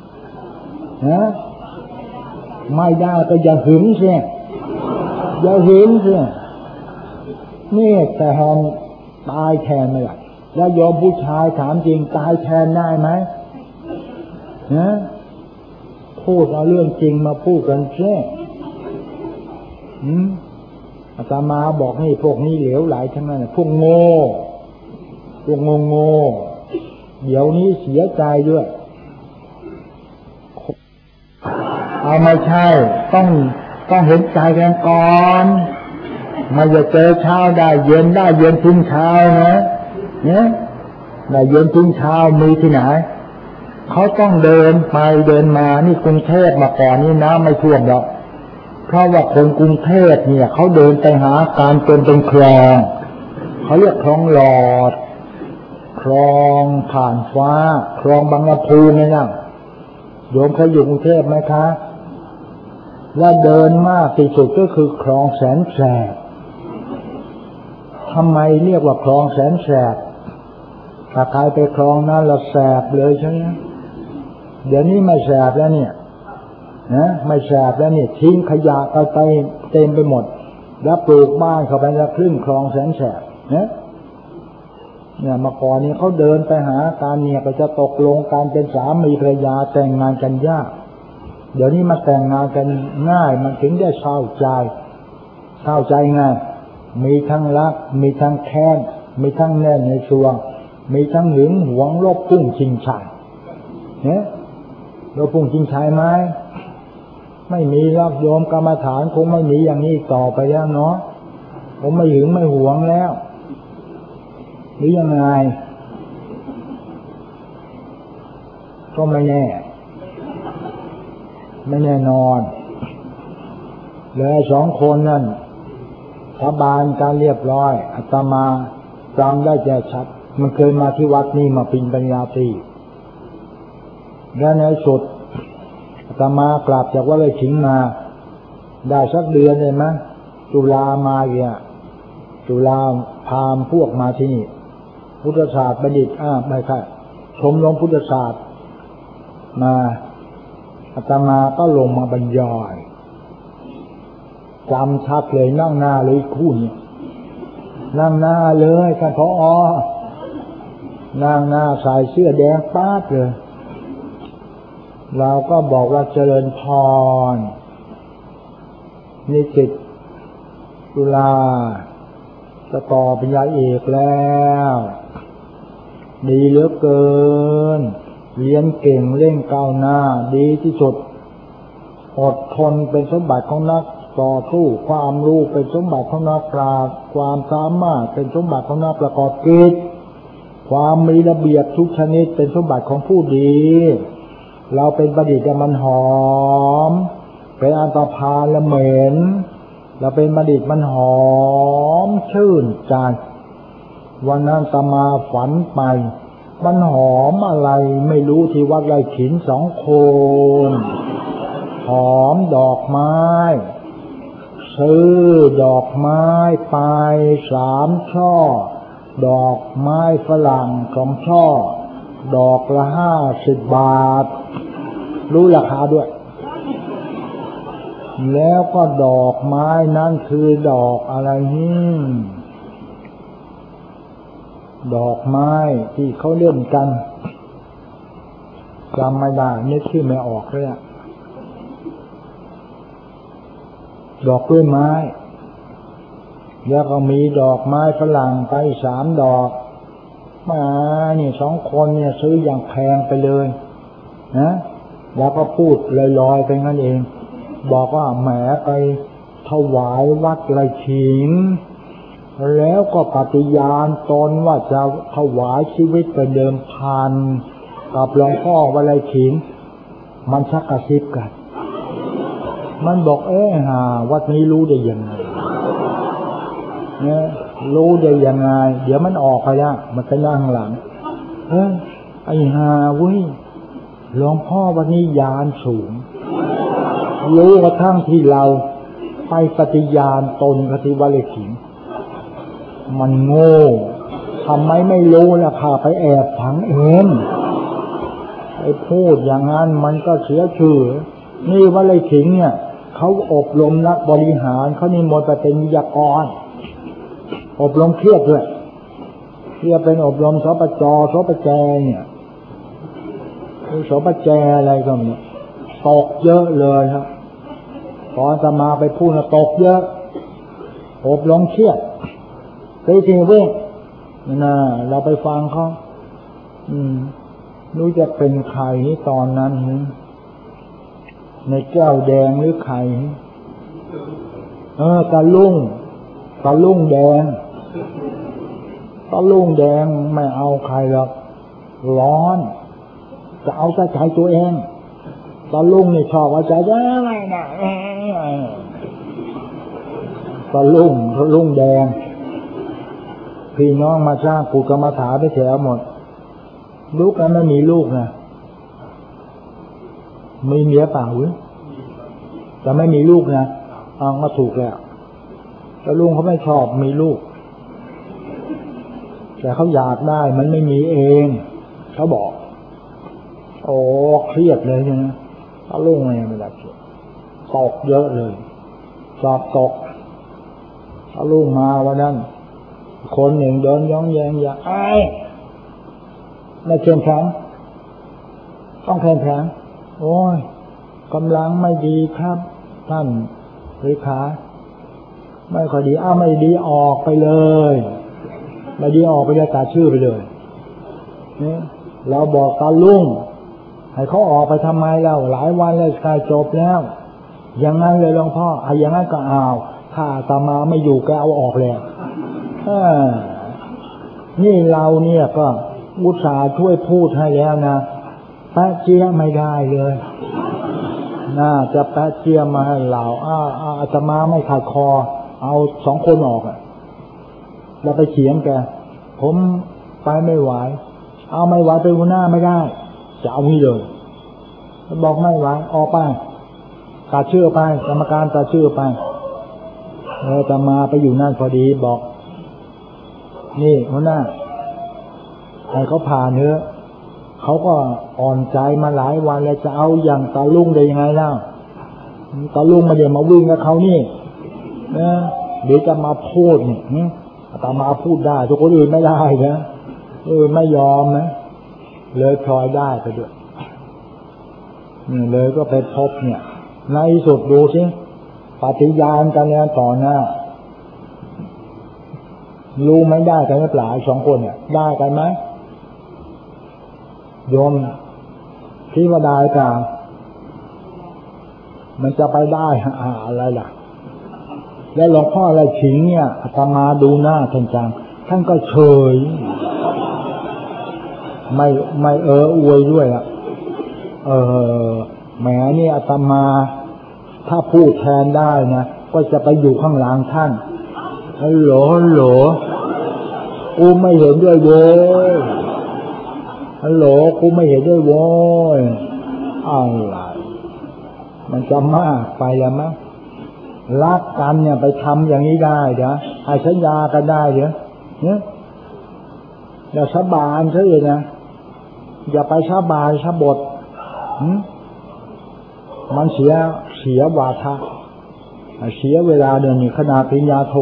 ไม่ได้ก็อย่าหึงเสียอย่าหึงเสียนี่แต่แทนตายแทนไม่ได้แล้วโยมผู้ชายถามจริงตายแทนได้ไหมพูดเอาเรื่องจริงมาพูดกันเสียอาตมาบอกให้พวกนี้เหลวไหลทั้งนั้นพวกโง่เดี๋ยวนี้เสียใจด้วยเอาไม่ใช่ต้องเห็นใจกันก่อนไม่จะเจอเช้าได้เย็นทิ้งเช้านะเนี่ยได้เย็นทิ้งเช้ามีที่ไหนเขาต้องเดินไปเดินมานี่กรุงเทพมาก่อนนี่น้ำไม่ท่วมหรอกเพราะว่าคนกรุงเทพเนี่ยเขาเดินไปหาการเป็นคลองเขาเรียกคลองหลอดคลองผ่านฟ้าคลองบางลำพูไงนะโยมเคยอยู่กรุงเทพไหมคะว่าเดินมากที่สุดก็คือคลองแสนแสบทำไมเรียกว่าคลองแสนแสบถ้าใครไปคลองนั้นเราแสบเลยใช่ไหมเดี๋ยวนี้ไม่แสบแล้วเนี่ยไม่แสบแล้วเนี่ยทิ้งขยะเอาไปเต็มไปหมดแล้วปลูกบ้านเข้าไปแล้วครึ่งคลองแสนแสบเนี่ยมาก่อนนี้เขาเดินไปหาการเนี่ยก็จะตกลงการเป็นสามีภรรยาแต่งงานกันยากเดี๋ยวนี้มาแต่งงานกันง่ายมันถึงได้เศร้าใจง่ายมีทั้งรักมีทั้งแค้นมีทั้งแน่นในสวงมีทั้งหึงหวงลบพุ่งชิงชัยลบพุ่งชิงชัยไหมไม่มีรักโยมกรรมฐานคงไม่มีอย่างนี้ต่อไปแล้วเนาะผมไม่หึงไม่หวงแล้วหรือยังไงก็ไม่แน่นอนเลยสองคนนั่นสาบานการเรียบร้อยอาตมาจำได้แจ่ชัดมันเคยมาที่วัดนี้มาปินปัญญาตรีและในสุดอาตมากลับจากวัดไร่ขิงมาได้สักเดือนเลยมั้ยตุลามาเนี่ยตุลาพามพวกมาที่นี่พุทธศาสตร์บัณฑิตไม่ใช่ชมรมพุทธศาสตร์มาอาตมาก็ลงมาบรรยายจำชัดเลยนั่งหน้าเลยคู่นี้นั่งหน้าเลยท่านผอ.นั่งหน้าใส่เสื้อแดงป๊าดเลยเราก็บอกว่าเจริญพรนิสิตจุฬาจะต่อปริญญาเอกแล้วดีเหลือเกินเรียนเก่งเร่งก้าวหน้าดีที่สุดอดทนเป็นสมบัติของนักต่อสู้ความรู้เป็นสมบัติของนักปราชญ์ความสามารถเป็นสมบัติของนักประกอบกิจความมีระเบียบทุกชนิดเป็นสมบัติของผู้ดีเราเป็นบัณฑิตมันหอมเป็นอันตพาลละเหม็นเราเป็นบัณฑิตมันหอมชื่นใจวันนั้นอาตมาฝันไปมันหอมอะไรไม่รู้ที่วัดไร่ขิง2 คนหอมดอกไม้ซื้อดอกไม้ไป3 ช่อดอกไม้ฝรั่ง2 ช่อดอกละ50 บาทรู้ราคาด้วยแล้วก็ดอกไม้นั้นคือดอกอะไรดอกไม้ที่เขาเล่นกันจำไม่ได้นึกชื่อไม่ออกเลยดอกกล้วยไม้แล้วก็มีดอกไม้ฝรั่งไป3 ดอกมานี่2 คนเนี่ยซื้ออย่างแพงไปเลยนะแล้วก็พูดลอยๆไปงั้นเองบอกว่าแหมไปถวายวัดไร่ขิงแล้วก็ปฏิญาณตนว่าจะถวายชีวิตเป็นเดิมพันกับหลวงพ่อวัดไร่ขิงมันชักกระซิบกันมันบอกวัดนี้รู้ได้ยังไงเนี่ยรู้ได้ยังไงเดี๋ยวมันออกไปมันไปนั่งหลังไอ้ห่าเว้ยหลวงพ่อวันนี้ญาณสูงรู้กระทั่งที่เราไปปฏิญาณตนกับที่วัดไร่ขิงมันโง่ทำไมไม่รู้ล่ะค่ะไปแอบฝังเองไอ้พูดอย่างนั้นมันก็เสียชื่อนี่วัดไร่ขิงเนี่ยเขาอบรมนักบริหารเขานิมนต์ไปเป็นวิทยากรอบรมเครียดด้วยที่จะเป็นอบรมสปจ.สปจ.เนี่ยสปจ.อะไรก็เนี่ยตกเยอะเลยครับพอจะมาไปพูดตกเยอะอบรมเครียดทีเว้ยนะเราไปฟังเขารู้จะเป็นใครตอนนั้นในแก้วแดงหรือใครตะลุ่งแดงตะลุ่งแดงไม่เอาใครหรอกร้อนจะเอาใจตัวเองตะลุ่งนี่ชอบเอาใจอะไรนะตะลุ่งแดงพี่น้องมาสร้างปู่กรรมฐานไปแถวหมดลูกนั้นไม่มีลูกนะมีเมียเปล่าแต่ไม่มีลูกนะก็ถูกแล้วแต่ลุงเขาไม่ชอบมีลูกแต่เขาอยากได้มันไม่มีเองเขาบอกโอ้เครียดเลยนะถ้าลุงไม่ได้ตกเยอะเลยสอบตกถ้าลุงมาวันนั้นคนหนึ่งเดินย้องแยงอย่าไม่เข้มแข็งต้องเข้มแข็งโอ้ยกำลังไม่ดีครับท่านเลขาไม่ค่อยดีไม่ดีออกไปเลยไม่ดีออกไปเลยตัดชื่อไปเลยนี่เราบอกตาลุงให้เขาออกไปทำไมแล้วหลายวันเลยกายจบแล้วอย่างนั้นเลยหลวงพ่ออย่างนั้นก็ถ้าอาตมาไม่อยู่ก็เอาออกแล้วนี่เราเนี่ยก็อุตส่าห์ช่วยพูดให้แล้วนะแป๊ะเจี๊ยไม่ได้เลยน่าจะแป๊ะเจี๊ยมาให้เราอาตมาไม่ขาดคอเอา2 คนออกเราไปเขียนแกผมไปไม่ไหวไม่ไหวเป็นหัวหน้าไม่ได้จะเอานี่เลยบอกไม่ไหวออกไปตัดชื่อไปกรรมการตัดชื่อไปอาตมาไปอยู่นั่นพอดีบอกนี่หัวหน้าให้เขาผ่านเถอะเขาก็อ่อนใจมาหลายวันแล้วจะเอาอย่างตาลุงได้ยังไงล่ะตาลุงมาเดี๋ยวมาวิ่งกับเขานี่นะเดี๋ยวจะมาพูดนี่อาตมาพูดได้ทุกคนอื่นไม่ได้นะไม่ยอมนะเลยพลอยได้ไปด้วยเลยก็ไปพบเนี่ยในสุดดูสิปฏิญาณกันเนี่ยต่อหน้ารู้ไม่ได้กันหรือเปล่า2 คนเนี่ยได้กันไหมโยมที่ว่าได้กันมันจะไปได้อะไรล่ะแล้วหลวงพ่ออะไรขิงเนี่ยอาตมาดูหน้าท่านจังท่านก็เฉยไม่อวยด้วยแหมนี่อาตมาถ้าพูดแทนได้นะก็จะไปอยู่ข้างหลังท่านฮัลโหลกูไม่เห็นด้วยเว้ยฮัลโหลกูไม่เห็นด้วยโว้ยอะไรมันจะมากไปแล้วมั้งรักกันเนี่ยไปทำอย่างนี้ได้เดี๋ยวให้สัญญากันได้เดี๋ยวเนี่ยอย่าสาบานซะเลยนะอย่าไปสาบานสาบทมันเสียวาทะเสียเวลาเดินนี่ขนาดปริญญาโท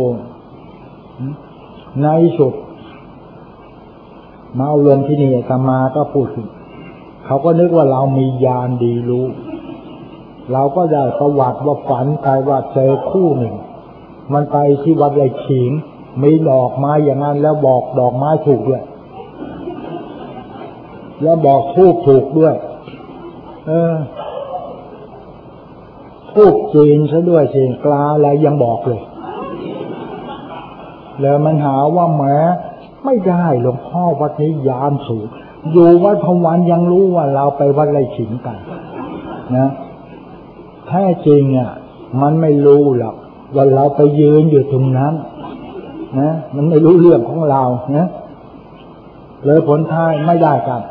ในสุดมาเอาลงที่นี่อาตมาก็พูดถึงเขาก็นึกว่าเรามีญาณดีรู้เราก็ได้ประวัติว่าฝันไปว่าเจอคู่หนึ่งมันไปที่วัดไร่ขิงมีดอกไม้อย่างนั้นแล้วบอกดอกไม้ถูกด้วยแล้วบอกทูบถูกด้วยทูบจีนซะด้วยสิกลาอะไรยังบอกเลยแล้วมันหาว่าแหมไม่ได้หลวงพ่อวัดนี้ยานสูงอยู่วัดพวันยังรู้ว่าเราไปวัดไร่ขิงกันนะแท้จริงอ่ะมันไม่รู้หรอกว่าเราไปยืนอยู่ตรงนั้นนะมันไม่รู้เรื่องของเรานะเลยผลท้ายไม่ได้กัน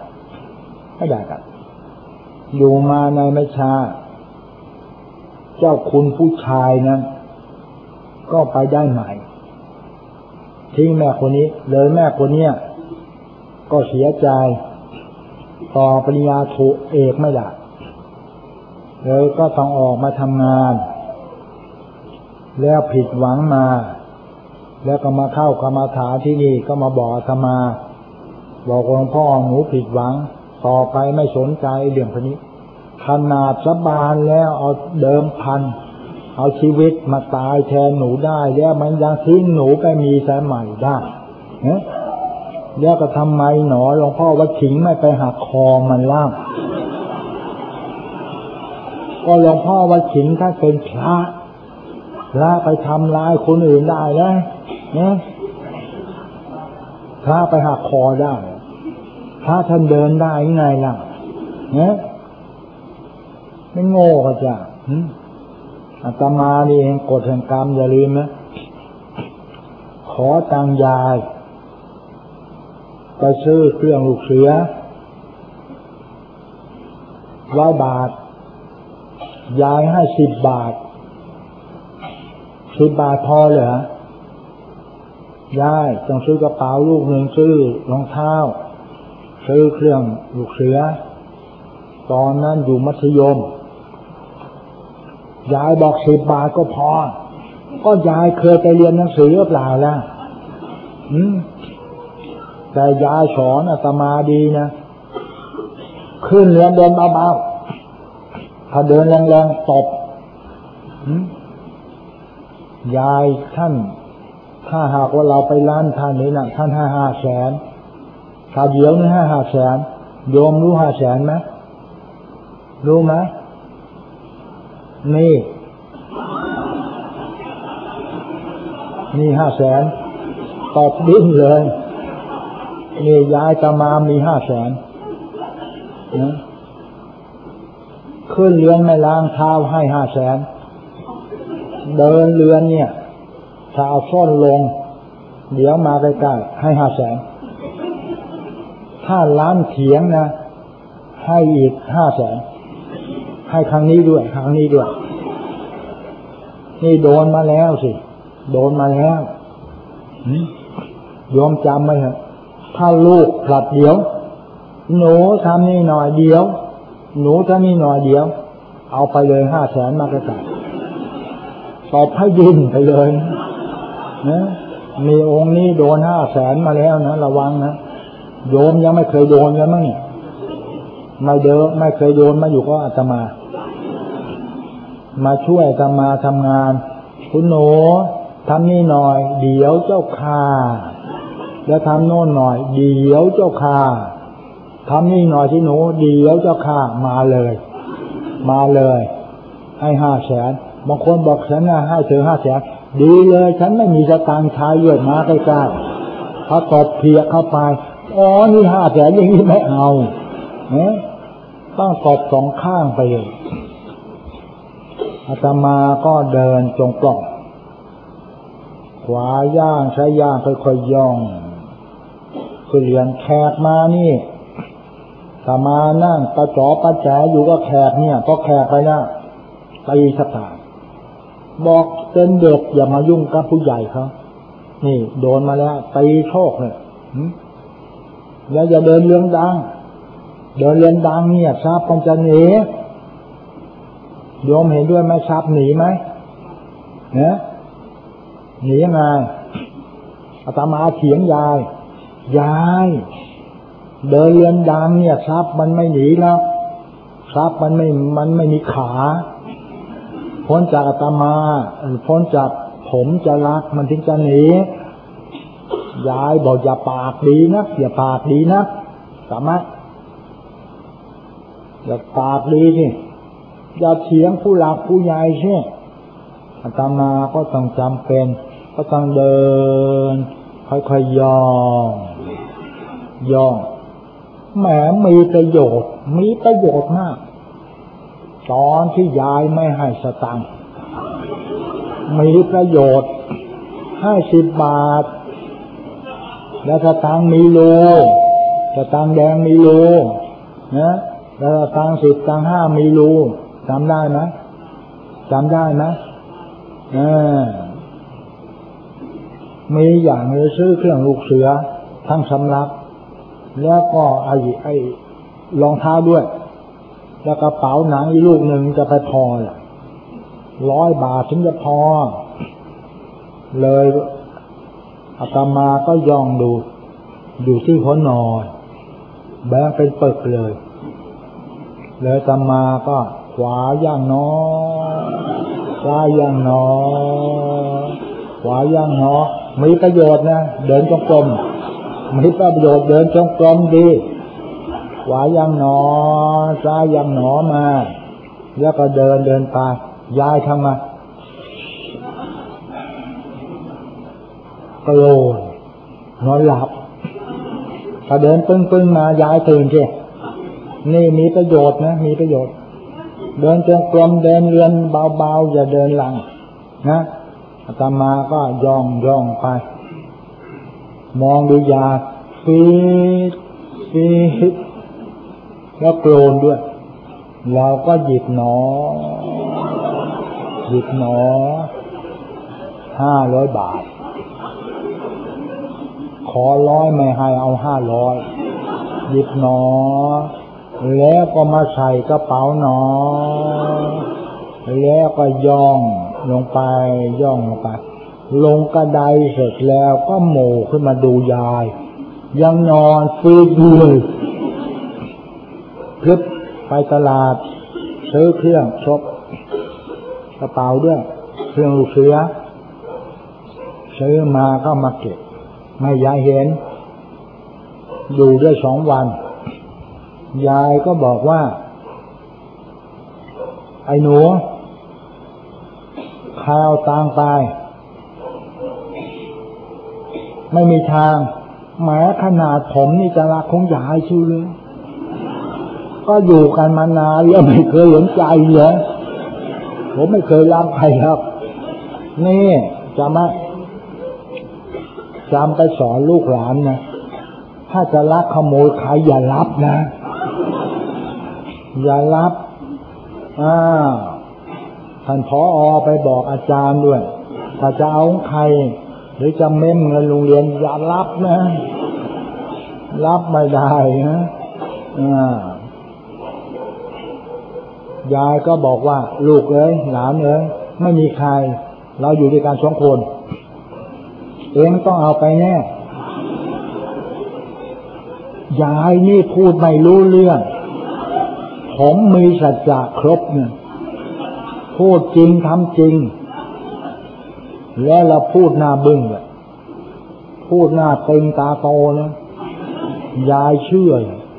อยู่มาในไม่ช้าเจ้าคุณผู้ชายนั้นก็ไปได้ใหม่ทิ้งแม่คนนี้เลยแม่คนเนี้ยก็เสียใจต่อปริญญาโทเอกไม่ได้เลยก็ต้องออกมาทำงานแล้วผิดหวังมาแล้วก็มาเข้ากรรมฐานที่นี่ก็มาบอกอาตมาบอกหลวงพ่อหนูผิดหวังต่อไปไม่สนใจเรื่องพวกนี้ขนาดสาบานแล้วเอาเดิมพันเอาชีวิตมาตายแทนหนูได้แล้วมันยังทิ้งหนูไปมีแฟนใหม่ได้แล้วก็ทำไมหนอหลวงพ่อว่าขิงไม่ไปหักคอมันล่างก็หลวงพ่อว่าขิงถ้าเป็นพระไปทำร้ายคนอื่นได้นะพระไปหักคอได้พระท่านเดินได้ยังไงล่ะไม่โง่ก็จะอาตมานี่เองกฎแห่งกรรมอย่าลืมนะขอตังยายไปซื้อเครื่องลูกเสือ100 บาทยายให้10 บาท10 บาทพอเหรอยายต้องซื้อกระเป๋าลูกหนึ่งซื้อรองเท้าซื้อเครื่องลูกเสือตอนนั้นอยู่มัธยมยายบอก10 บาทก็พอก็ยายเคยไปเรียนหนังสือหรือเปล่าล่ะแต่ยายสอนอาตมาดีนะขึ้นเรียนเดินเบาๆถ้าเดินแรงๆตบยายท่านถ้าหากว่าเราไปร้านท่านนี้นะท่านให้500,000ถ้าเดี๋ยวนี้ให้500,000โยมรู้500,000ไหมรู้ไหมนี่500,000ตอบดิ้นเลยนี่ยายตามามี500,000ขึ้นเรือนไม่ล้างเท้าให้500,000เดินเรือนเนี่ยถ้าเอาซ่อนลงเดี๋ยวมาใกล้ๆให้500,000ถ้าล้านเถียงนะให้อีก500,000ให้ครั้งนี้ด้วยนี่โดนมาแล้วสิโดนมาแล้วยอมจำไว้เถอะถ้าลูกผลัดเดี๋ยวหนูทำนี่หน่อยเดียวหนูทำนี่หน่อยเดียวเอาไปเลย500,000มากระต่ายตอบให้ยินไปเลยนะมีองค์นี้โดน500,000มาแล้วนะระวังนะโยมยังไม่เคยโดนกันมั้งเนี่ยไม่เคยโดนมาอยู่ก็อาตมาช่วยอาตมาทำงานคุณหนูทำนี่หน่อยเดี๋ยวเจ้าค่ะแล้วทำโน่นหน่อยเดี๋ยวเจ้าค่ะทำนี่หน่อยที่หนูเดี๋ยวเจ้าค่ะมาเลยให้500,000บางคนบอกฉันนะให้เธอ500,000ดีเลยฉันไม่มีสตางค์ใช้เลือดมาใกล้ๆพอตบเพียเข้าไปอ๋อนี่500,000อย่างนี้ไม่เอาต้องตบ2 ข้างไปเลยอาตมาก็เดินจงกรมขวาย่างซ้ายย่างค่อยๆย่องคือเรียนแขกมานี่อาตมานั่งประจอประแจอยู่ก็แขกเนี่ยพอแขกไปนะตีสถานบอกเป็นเด็กอย่ามายุ่งกับผู้ใหญ่เขานี่โดนมาแล้วตีโชคเลยแล้วอย่าเดินเรื่องดังเนี่ยทรัพย์มันจะหนีโยมเห็นด้วยไหมทรัพย์หนีไหมเนี่ยหนียังไงอาตมาเถียงยายเดินเรือนดังเนี่ยทรัพย์มันไม่หนีแล้วทรัพย์มันไม่มีขาพ้นจากอาตมาพ้นจากผมจะรักมันถึงจะหนียายบอกอย่าปากดีนะสามารถอย่าปากดีสิอย่าเถียงผู้หลักผู้ใหญ่สิอาตมาก็ต้องจำเป็นก็ต้องเดินค่อยๆย่องแหมมีประโยชน์มากตอนที่ยายไม่ให้สตังค์มีประโยชน์ให้10 บาทแล้วสตังค์มีรูสตังค์แดงมีรูนะแล้วสตังค์10 สตังค์5มีรูจำได้ไหมมีอย่างเลยซื้อเครื่องลูกเสือทั้งสำรับแล้วก็ไอ้รองเท้าด้วยแล้วกระเป๋าหนังอีกลูกหนึ่งจะไปพอ100 บาทถึงจะพอเลยอาตมาก็ย่องดูอยู่ที่หัวนอนแบงเป็นปึกเลยอาตมาก็ขวาย่างน้อซ้ายย่างน้อขวาย่างน้อมีประโยชน์นะเดินจงกรมมีประโยชน์เดินจงกรมดีขวาย่างหนอซ้ายย่างหนอมาแล้วก็เดินไปยายทำมากระโลนนอนหลับพอเดินปึ้งมายายตื่นสินี่มีประโยชน์นะมีประโยชน์เดินจงกรมเดินเรือนเบาๆอย่าเดินหลังนะอาตมาก็ย่องไปมองดูยาฟีดแล้วโกรนด้วยเราก็หยิบหนอ500 บาทขอ100ไม่ให้เอา500หยิบหนอแล้วก็มาใส่กระเป๋าหนอแล้วก็ย่องลงไปลงกระไดเสร็จแล้วก็โหม่ขึ้นมาดูยายยังนอนฟื้นอยู่เลยพลึบไปตลาดซื้อเครื่องชกกระเป๋าด้วยเครื่องลูกเสือซื้อมาก็มาเก็บไม่ยายเห็นดูได้2 วันยายก็บอกว่าไอ้หนูข้าวตังไปไม่มีทางแม้ขนาดผมนี่จะรักของยายชื่อเลยก็อยู่กันมานานแล้วไม่เคยเห็นใจเลยผมไม่เคยรักใครครับนี่จำไปสอนลูกหลานนะถ้าจะลักขโมยใครอย่ารับนะอย่ารับท่านผอ.ไปบอกอาจารย์ด้วยถ้าจะเอาใครหรือจะเม้มเงินโรงเรียนอย่ารับนะรับไม่ได้นะยายก็บอกว่าลูกเอ้ยหลานเอ้ยไม่มีใครเราอยู่ด้วยกัน2 คนเองต้องเอาไปแน่ยายนี่พูดไม่รู้เรื่องผมมีสัจจะครบเนี่ยพูดจริงทำจริงแล้วเราพูดหน้าบึ้งเลยพูดหน้าเต็งตาโตนะยายเชื่อ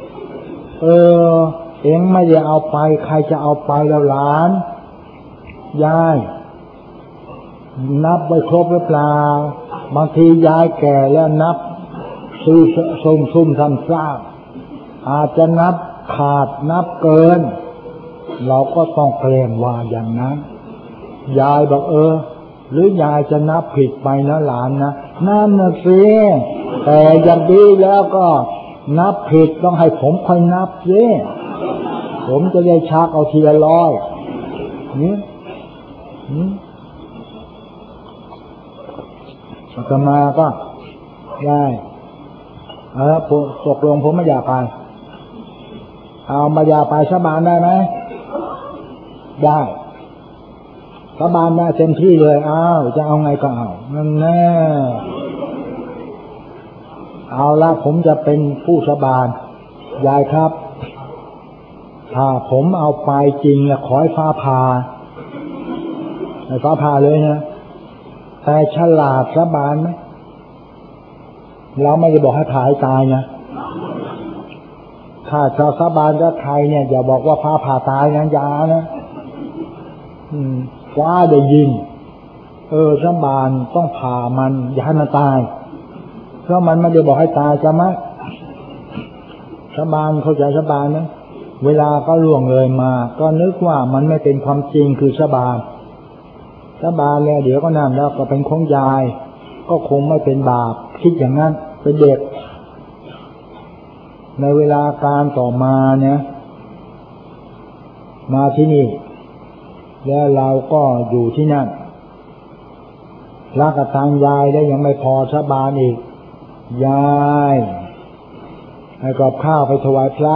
เอ็งไม่ได้เอาไปใครจะเอาไปแล้วหลานยายนับไปครบหรือเปล่าบางทียายแก่แล้วนับซุ่มซ้ำอาจจะนับขาดนับเกินเราก็ต้องเกรงว่าอย่างนั้นยายบอกหรือยายจะนับผิดไปนะหลานนะนั่นน่ะสิแต่อย่างนี้แล้วก็นับผิดต้องให้ผมค่อยนับสิผมจะได้ชักเอาทีละ100นี่อาตมาก็ได้ผมตกลงผมไม่อยากไปเอามาอยากไปสาบานได้ไหมได้สาบานได้เต็มที่เลยจะเอาไงก็เอานั่นแน่เอาละผมจะเป็นผู้สาบานยายครับถ้าผมเอาไปจริงแล้วขอให้ฟ้าผ่าให้ฟ้าผ่าเลยนะแต่ฉลาดสาบานไหมเราไม่ได้บอกให้ผ่าให้ตายนะถ้าจะสาบานกับใครเนี่ยอย่าบอกว่าฟ้าผ่าตายนะอย่านะฟ้าได้ยินสาบานต้องผ่ามันอย่าให้มันตายเพราะมันไม่ได้บอกให้ตายใช่ไหมสาบานเข้าใจสาบานนะเวลาก็ล่วงเลยมาก็นึกว่ามันไม่เป็นความจริงคือสาบานแล้วเดี๋ยวก็นั่นแล้วก็เป็นของยายก็คงไม่เป็นบาปคิดอย่างนั้นเป็นเด็กในเวลาการต่อมาเนี่ยมาที่นี่แล้วเราก็อยู่ที่นั่นรักกับทางยายได้ยังไม่พอสาบานอีกยายให้กับข้าวไปถวายพระ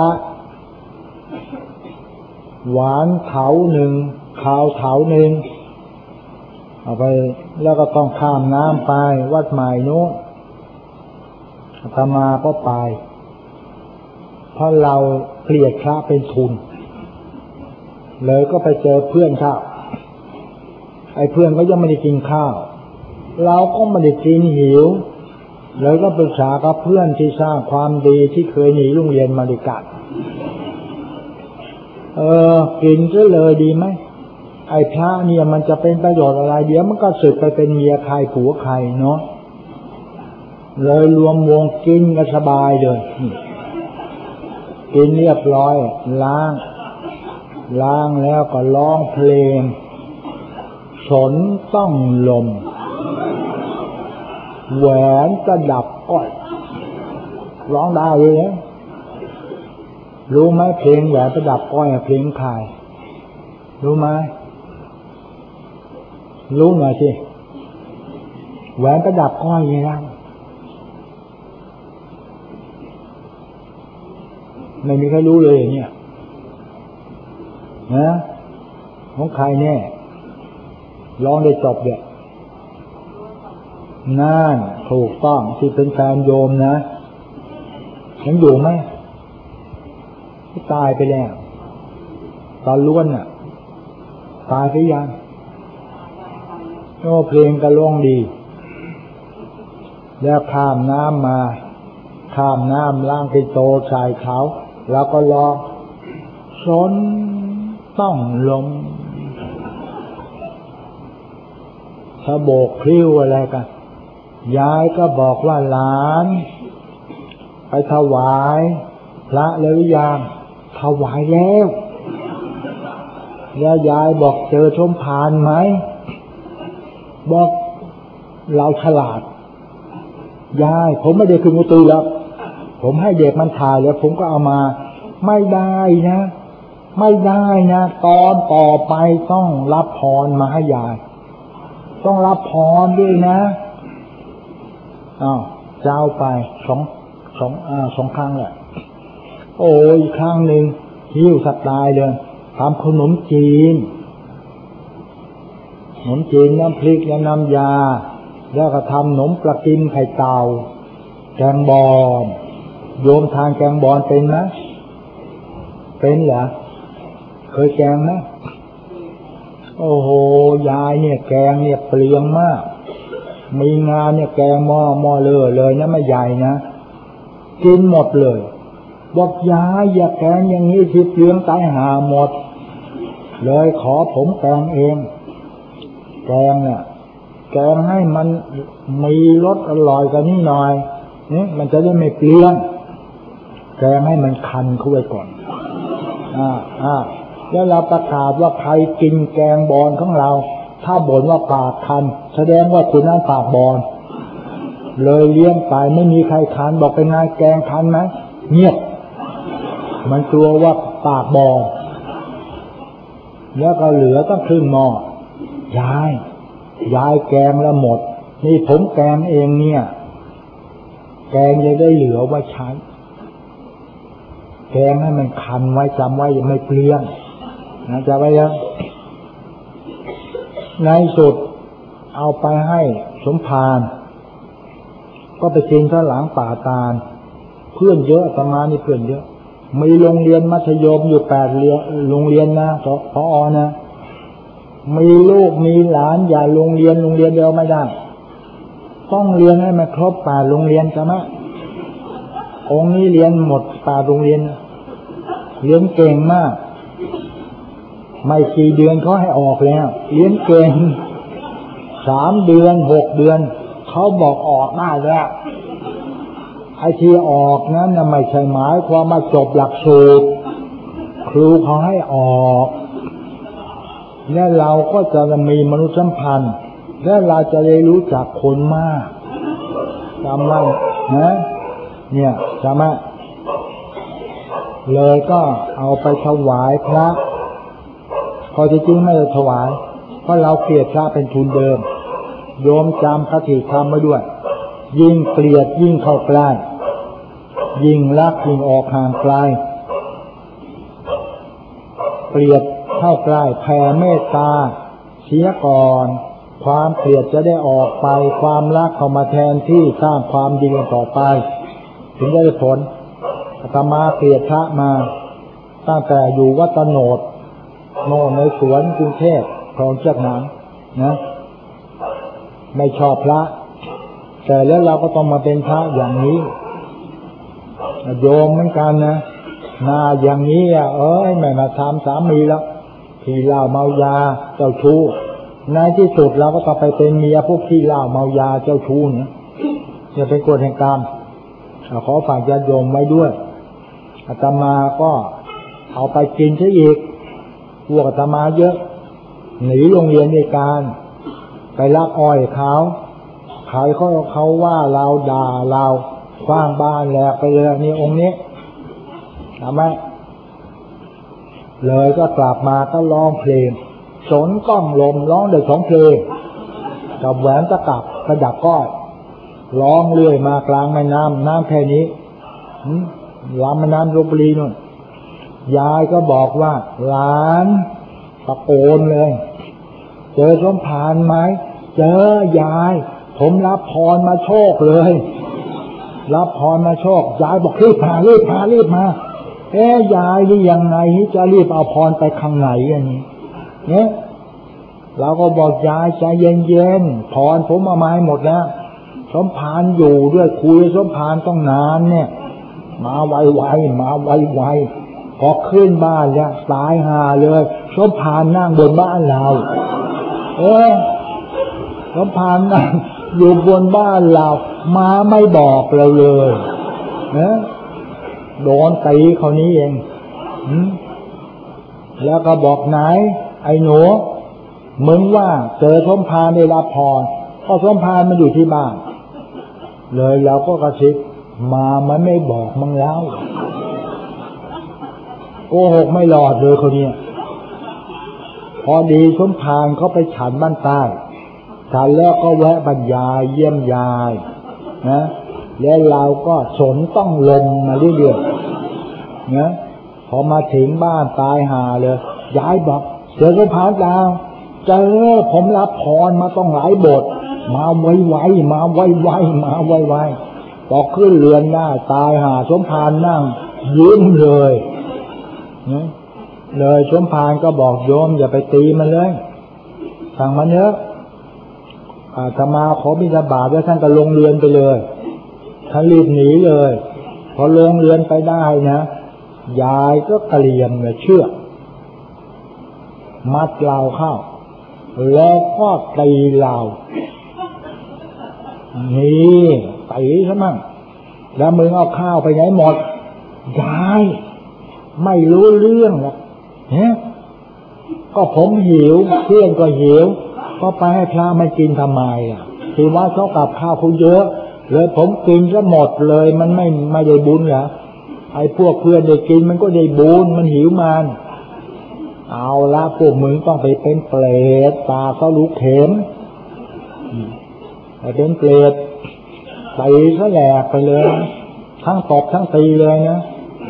หวานเถาหนึ่งข้าวเถาหนึ่งเอาไปแล้วก็ต้องข้ามน้ำไปวัดใหม่นู้นอาตมาก็ไปเพราะเราเกลียดพระเป็นทุนเลยก็ไปเจอเพื่อนข้าวไอ้เพื่อนก็ยังไม่ได้กินข้าวเราก็ไม่ได้กินหิวเลยก็ปรึกษากับเพื่อนที่สร้างความดีที่เคยหนีโรงเรียนมาด้วยกันกินซะเลยดีไหมไอ้พระเนี่ยมันจะเป็นประโยชน์อะไรเดี๋ยวมันก็สึกไปเป็นเมียใครผัวใครเนาะเลยรวมวงกินก็สบายเลยกินเรียบร้อยล้างแล้วก็ร้องเพลงสนต้องลมแหวนประดับก้อยร้องได้เลยนะรู้ไหมเพลงแหวนประดับก้อยเพลงใครรู้ไหมรู้หน่อยสิแหวนประดับก้อยยังไงไม่มีใครรู้เลยอย่างเนี้ยนะของใครแน่ร้องได้จบเนี่ยนั่นถูกต้องที่เป็นแฟนโยมนะยังอยู่ไหมตายไปแล้วตอนล้วนน่ะตายไปยังเพลงก็ร้องดีแล้วข้ามน้ำมาข้ามน้ำล่างไปโตชายเขาแล้วก็ร้องสนต้องลมสะโบกพลิ้วอะไรกันยายก็บอกว่าหลานไปถวายพระแล้วหรือยังถวายแล้วยายบอกเจอชมพานไหมบอกเราฉลาดยายผมไม่ได้ขึ้นกุฏิแล้วผมให้เด็กมันถ่ายแล้วผมก็เอามาไม่ได้นะตอนต่อไปต้องรับพรมาให้ยายต้องรับพรด้วยนะเจ้าไปสองครั้งแหละโอ้ยครั้งหนึ่งหิวสัตว์ตายเลยทำขนมจีนน้ำพริกและน้ำยาแล้วก็ทำขนมปลากิมไข่เต่าแกงบอนโยมทานแกงบอนเป็นไหมเป็นเหรอเคยแกงไหมโอ้โหยายเนี่ยแกงเนี่ยเปลืองมากมีงานเนี่ยแกงหม้อเลยนะไม่ใหญ่นะกินหมดเลยบอกยายอย่าแกงอย่างนี้ที่เปลืองตายหาหมดเลยขอผมแกงเองแกงเนี่ยแกงให้มันมีรสอร่อยกว่านี้หน่อยนี่มันจะได้ไม่เปลืองแกงให้มันคันเข้าไว้ก่อนแล้วเราประกาศว่าใครกินแกงบอนของเราถ้าบ่นว่าปากคันแสดงว่าคุณนั้นปากบอนเลยเลี้ยงไปไม่มีใครคันบอกเป็นไงแกงคันไหมเงียบมันกลัวว่าปากบอนแล้วก็เหลือตั้งครึ่งหม้อยายแกงแล้วหมดนี่ผมแกงเองเนี่ยแกงจะได้เหลือไว้ใช้แกงให้มันคันไว้จำไว้อย่าไม่เปลี่ยนนะจะไว้ยังในสุดเอาไปให้สมภารก็ไปกินข้างหลังป่าตาลเพื่อนเยอะประมาณนี้เพื่อนเยอะมีโรงเรียนมัธยมอยู่8 โรงเรียนนะพอนะมีลูกมีหลานอย่าโรงเรียนเดียวไม่ได้ต้องเรียนให้มันครบ8 โรงเรียนใช่ไหมองค์นี้เรียนหมด8 โรงเรียนเรียนเก่งมากไม่กี่เดือนเขาให้ออกแล้วเรียนเก่ง3 เดือน 6 เดือนเขาบอกออกได้แล้วไอ้ที่ออกนั้นน่ะไม่ใช่หมายความว่าจบหลักสูตรครูเขาให้ออกและเราก็จะมีมนุษยสัมพันธ์และเราจะได้รู้จักคนมากจำไว้นะเนี่ยจำไหมเลยก็เอาไปถวายพระพอจริงๆไม่ได้ถวายเพราะเราเกลียดพระเป็นทุนเดิมโยมจำคติธรรมไว้ด้วยยิ่งเกลียดยิ่งเข้าใกล้ยิ่งรักยิ่งออกห่างไกลเกลียดเข้าใกล้แผ่เมตตาเสียก่อนความเกลียดจะได้ออกไปความรักเข้ามาแทนที่สร้างความดีต่อไปถึงจะได้ผลอาตมาเกลียดพระมาตั้งแต่อยู่วัดตโนดโน่นในสวนกรุงเทพคลองเชือกหนังนะไม่ชอบพระแต่แล้วเราก็ต้องมาเป็นพระอย่างนี้โยมเหมือนกันนะหน้าอย่างนี้ไม่มาทำสามีแล้วที่เหล้าเมายาเจ้าชู้ในที่สุดเราก็ต้องไปเป็นเมียพวกที่เหล้าเมายาเจ้าชู้เนี่ยจะเป็นกฎแห่งกรรมขอฝากญาติโยมไว้ด้วยอาตมาก็เอาไปกินซะอีกพวกอาตมาเยอะหนีโรงเรียนในการไปลักอ้อยเขาว่าเราด่าเราสร้างบ้านแหลกไปเลยนี่องค์นี้ทำไหมเลยก็กลับมาก็ร้องเพลงสนก้องลมร้องได้2 เพลงกับแหวนตะกับกระดับก้อยร้องเรื่อยมากลางแม่น้ำแค่นี้ลำแม่น้ำลพบุรีนู่นยายก็บอกว่าหลานตะโกนเลยเจอสมภารไหมเจอยายผมรับพรมาโชคเลยรับพรมาโชคยายบอกรีบมายายนี่ยังไงจะรีบเอาพรไปข้างไหนอันนี้เนี่ยเราก็บอกยายใจเย็นๆพรผมเอามาให้หมดแล้วสมภารอยู่ด้วยคุยสมภารต้องนานเนี่ยมาไวพอขึ้นบ้านแล้วตายห่าเลยสมภารนั่งบนบ้านเราสมภารนั่งอยู่บนบ้านเรามาไม่บอกเราเลยโดนตีเขานี้เองแล้วก็บอกไหนไอ้หนูมึงว่าเจอสมภารได้รับพรเพราะสมภารมันอยู่ที่บ้านเลยเราก็กระซิบมามันไม่บอกมึงแล้วโกหกไม่หลอดเลยคนนี้พอดีสมภารเขาไปฉันบ้านใต้ฉันแล้วก็แวะบรรยายเยี่ยมยายนะแล้วเราก็สนต้องลมมาเรื่อยๆนะพอมาถึงบ้านตายห่าเลยยายบอกเจอสมภารแล้วเจอผมรับพรมาต้องหลายบทมาไวพอขึ้นเรือนได้ตายห่าสมภารนั่งยิ้มเลยนะเลยสมภารก็บอกโยมอย่าไปตีมันเลยสั่งมันเยอะอาตมาขอบิณฑบาตแล้วท่านก็ลงเรือนไปเลยท่านรีบหนีเลยพอลงเรือนไปได้นะยายก็เกลี่ยมเชือกมัดเราเข้าแล้วก็ตีเรานี่ตีซะมั่งแล้วมึงเอาข้าวไปไหนหมดยายไม่รู้เรื่องหรอกก็ผมหิวเพื่อนก็หิวก็ไปให้พระไม่กินทำไมที่ว่าเขากับข้าวเขาเยอะเลยผมกินซะหมดเลยมันไม่ได้บุญเหรอไอ้พวกเพื่อนได้กินมันก็ได้บุญมันหิวมันเอาละพวกมึงต้องไปเป็นเปรตตาเขาลูกเข็มไปเป็นเปรตตีซะแหลกไปเลยทั้งตบทั้งตีเลยนะ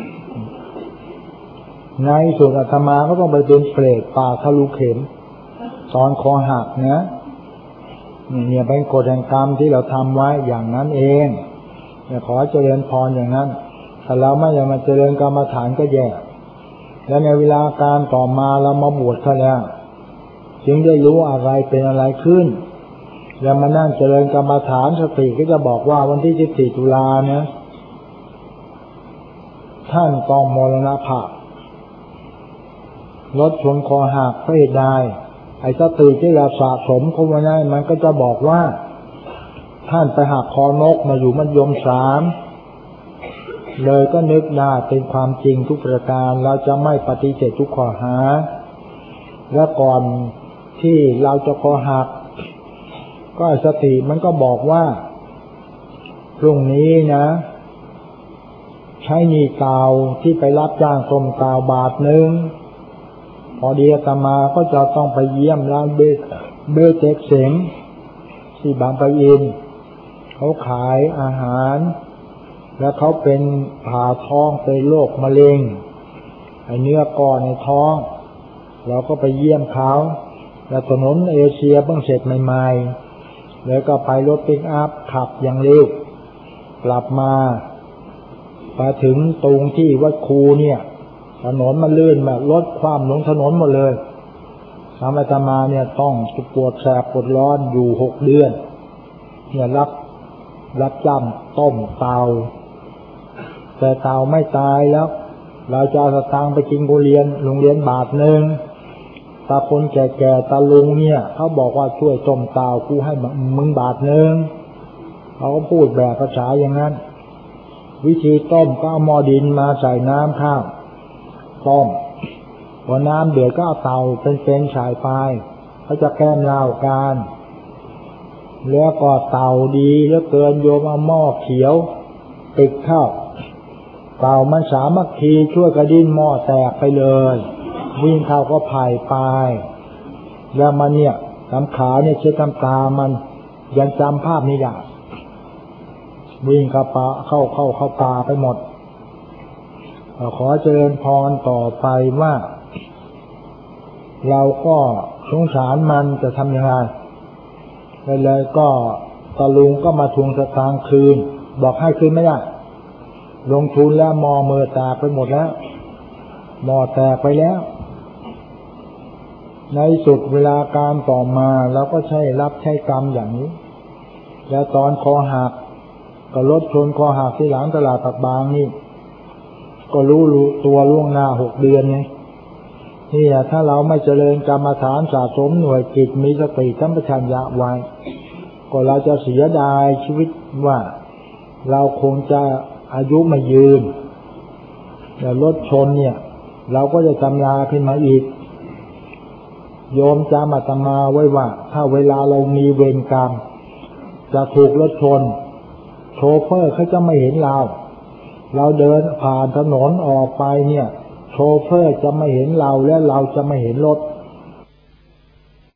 ในสุดอาตมาก็ต้องไปเป็นเปรตตาเขาลูกเข็มตอนคอหักนะเนี่ยเป็นกฎแห่งกรรมที่เราทำไว้อย่างนั้นเองขอเจริญพรอย่างนั้นแต่เราไม่อยากมาเจริญกรรมฐานก็แย่แล้วในเวลาการต่อมาเรามาบวชซะแล้วจึงได้รู้อะไรเป็นอะไรขึ้นแล้วมานั่งเจริญกรรมฐานสติก็จะบอกว่าวันที่14 ตุลาเนี่ยท่านต้องมรณภาพรถชนคอหักเพราะเหตุใดไอ้สติที่เราสะสมเข้าไว้นั้นมันก็จะบอกว่าท่านไปหักคอนกมาอยู่มัธยม3เลยก็นึกได้เป็นความจริงทุกประการเราจะไม่ปฏิเสธทุกข้อหาและก่อนที่เราจะคอหักก็สติมันก็บอกว่าพรุ่งนี้นะใช้หนี้เก่าที่ไปรับจ้างส้มเก่าบาทหนึ่งพอดีอาตมาก็จะต้องไปเยี่ยมร้านเบเจ๊กเสงที่บางปะอินเขาขายอาหารแล้วเขาเป็นผ่าท้องเป็นโรคมะเร็งไอ้เนื้อก้อนในท้องเราก็ไปเยี่ยมเขาแล้วถนนเอเชียเพิ่งเสร็จใหม่ๆแล้วก็ไปรถปิกอัพขับอย่างเร็วกลับมาถึงตรงที่วัดครูเนี่ยถนนมันลื่นแบบรถคว่ำลงถนนหมดเลยทำอาตมาเนี่ยต้องปวดแสบปวดร้อนอยู่6 เดือนเนี่ยรับจ้ำต้มเตาแต่เตาไม่ตายแล้วเราจะเอาสตางค์ไปกินโรงเรียนบาทหนึ่งตาคนแก่ๆตาลุงเนี่ยเขาบอกว่าช่วยต้มเตากูให้มึงบาทหนึ่งเขาก็พูดแบบภาษาอย่างนั้นวิธีต้มก็เอาหม้อดินมาใส่น้ำข้าวต้มพอน้ำเดือดก็เอาเตาเป็นๆฉายไปเขาจะแก้มเหล้ากันแล้วก็เตาดีเหลือเกินโยมเอาหม้อเขียวติดเข้าเตามันสามัคคีช่วยกระดิ้นหม้อแตกไปเลยวิ่งเข้าก็ผ่ายไปแล้วมันเนี่ยทำขาเนี่ยเช็ดทำตามันยังจำภาพนี้ได้วิ่งเข้าป่าเข้าป่าไปหมดขอเจริญพรต่อไปว่าเราก็สงสารมันจะทำยังไงเลยก็ตะลุงก็มาทวงสตางค์คืนบอกให้คืนไม่ได้ลงทุนแล้วมอเมื่อแตกไปหมดแล้วมอแตกไปแล้วในสุดเวลาการต่อมาเราก็ใช้กรรมอย่างนี้แล้วตอนคอหักก็รถชนคอหักที่หลังตลาดปากบางนี่ก็รู้ตัวล่วงหน้า6 เดือนไงนี่ถ้าเราไม่เจริญกรรมฐานสะสมหน่วยจิตมีสติสัมปชัญญะไว้ก็เราจะเสียดายชีวิตว่าเราคงจะอายุไม่ยืนแต่รถชนเนี่ยเราก็จะจำลาขึ้นมาอีกโยมจำอาตมาไว้ว่าถ้าเวลาเรามีเวรกรรมจะถูกรถชนโชเฟอร์เขาจะไม่เห็นเราเดินผ่านถนนออกไปเนี่ยโชเฟอร์จะไม่เห็นเราและเราจะไม่เห็นรถ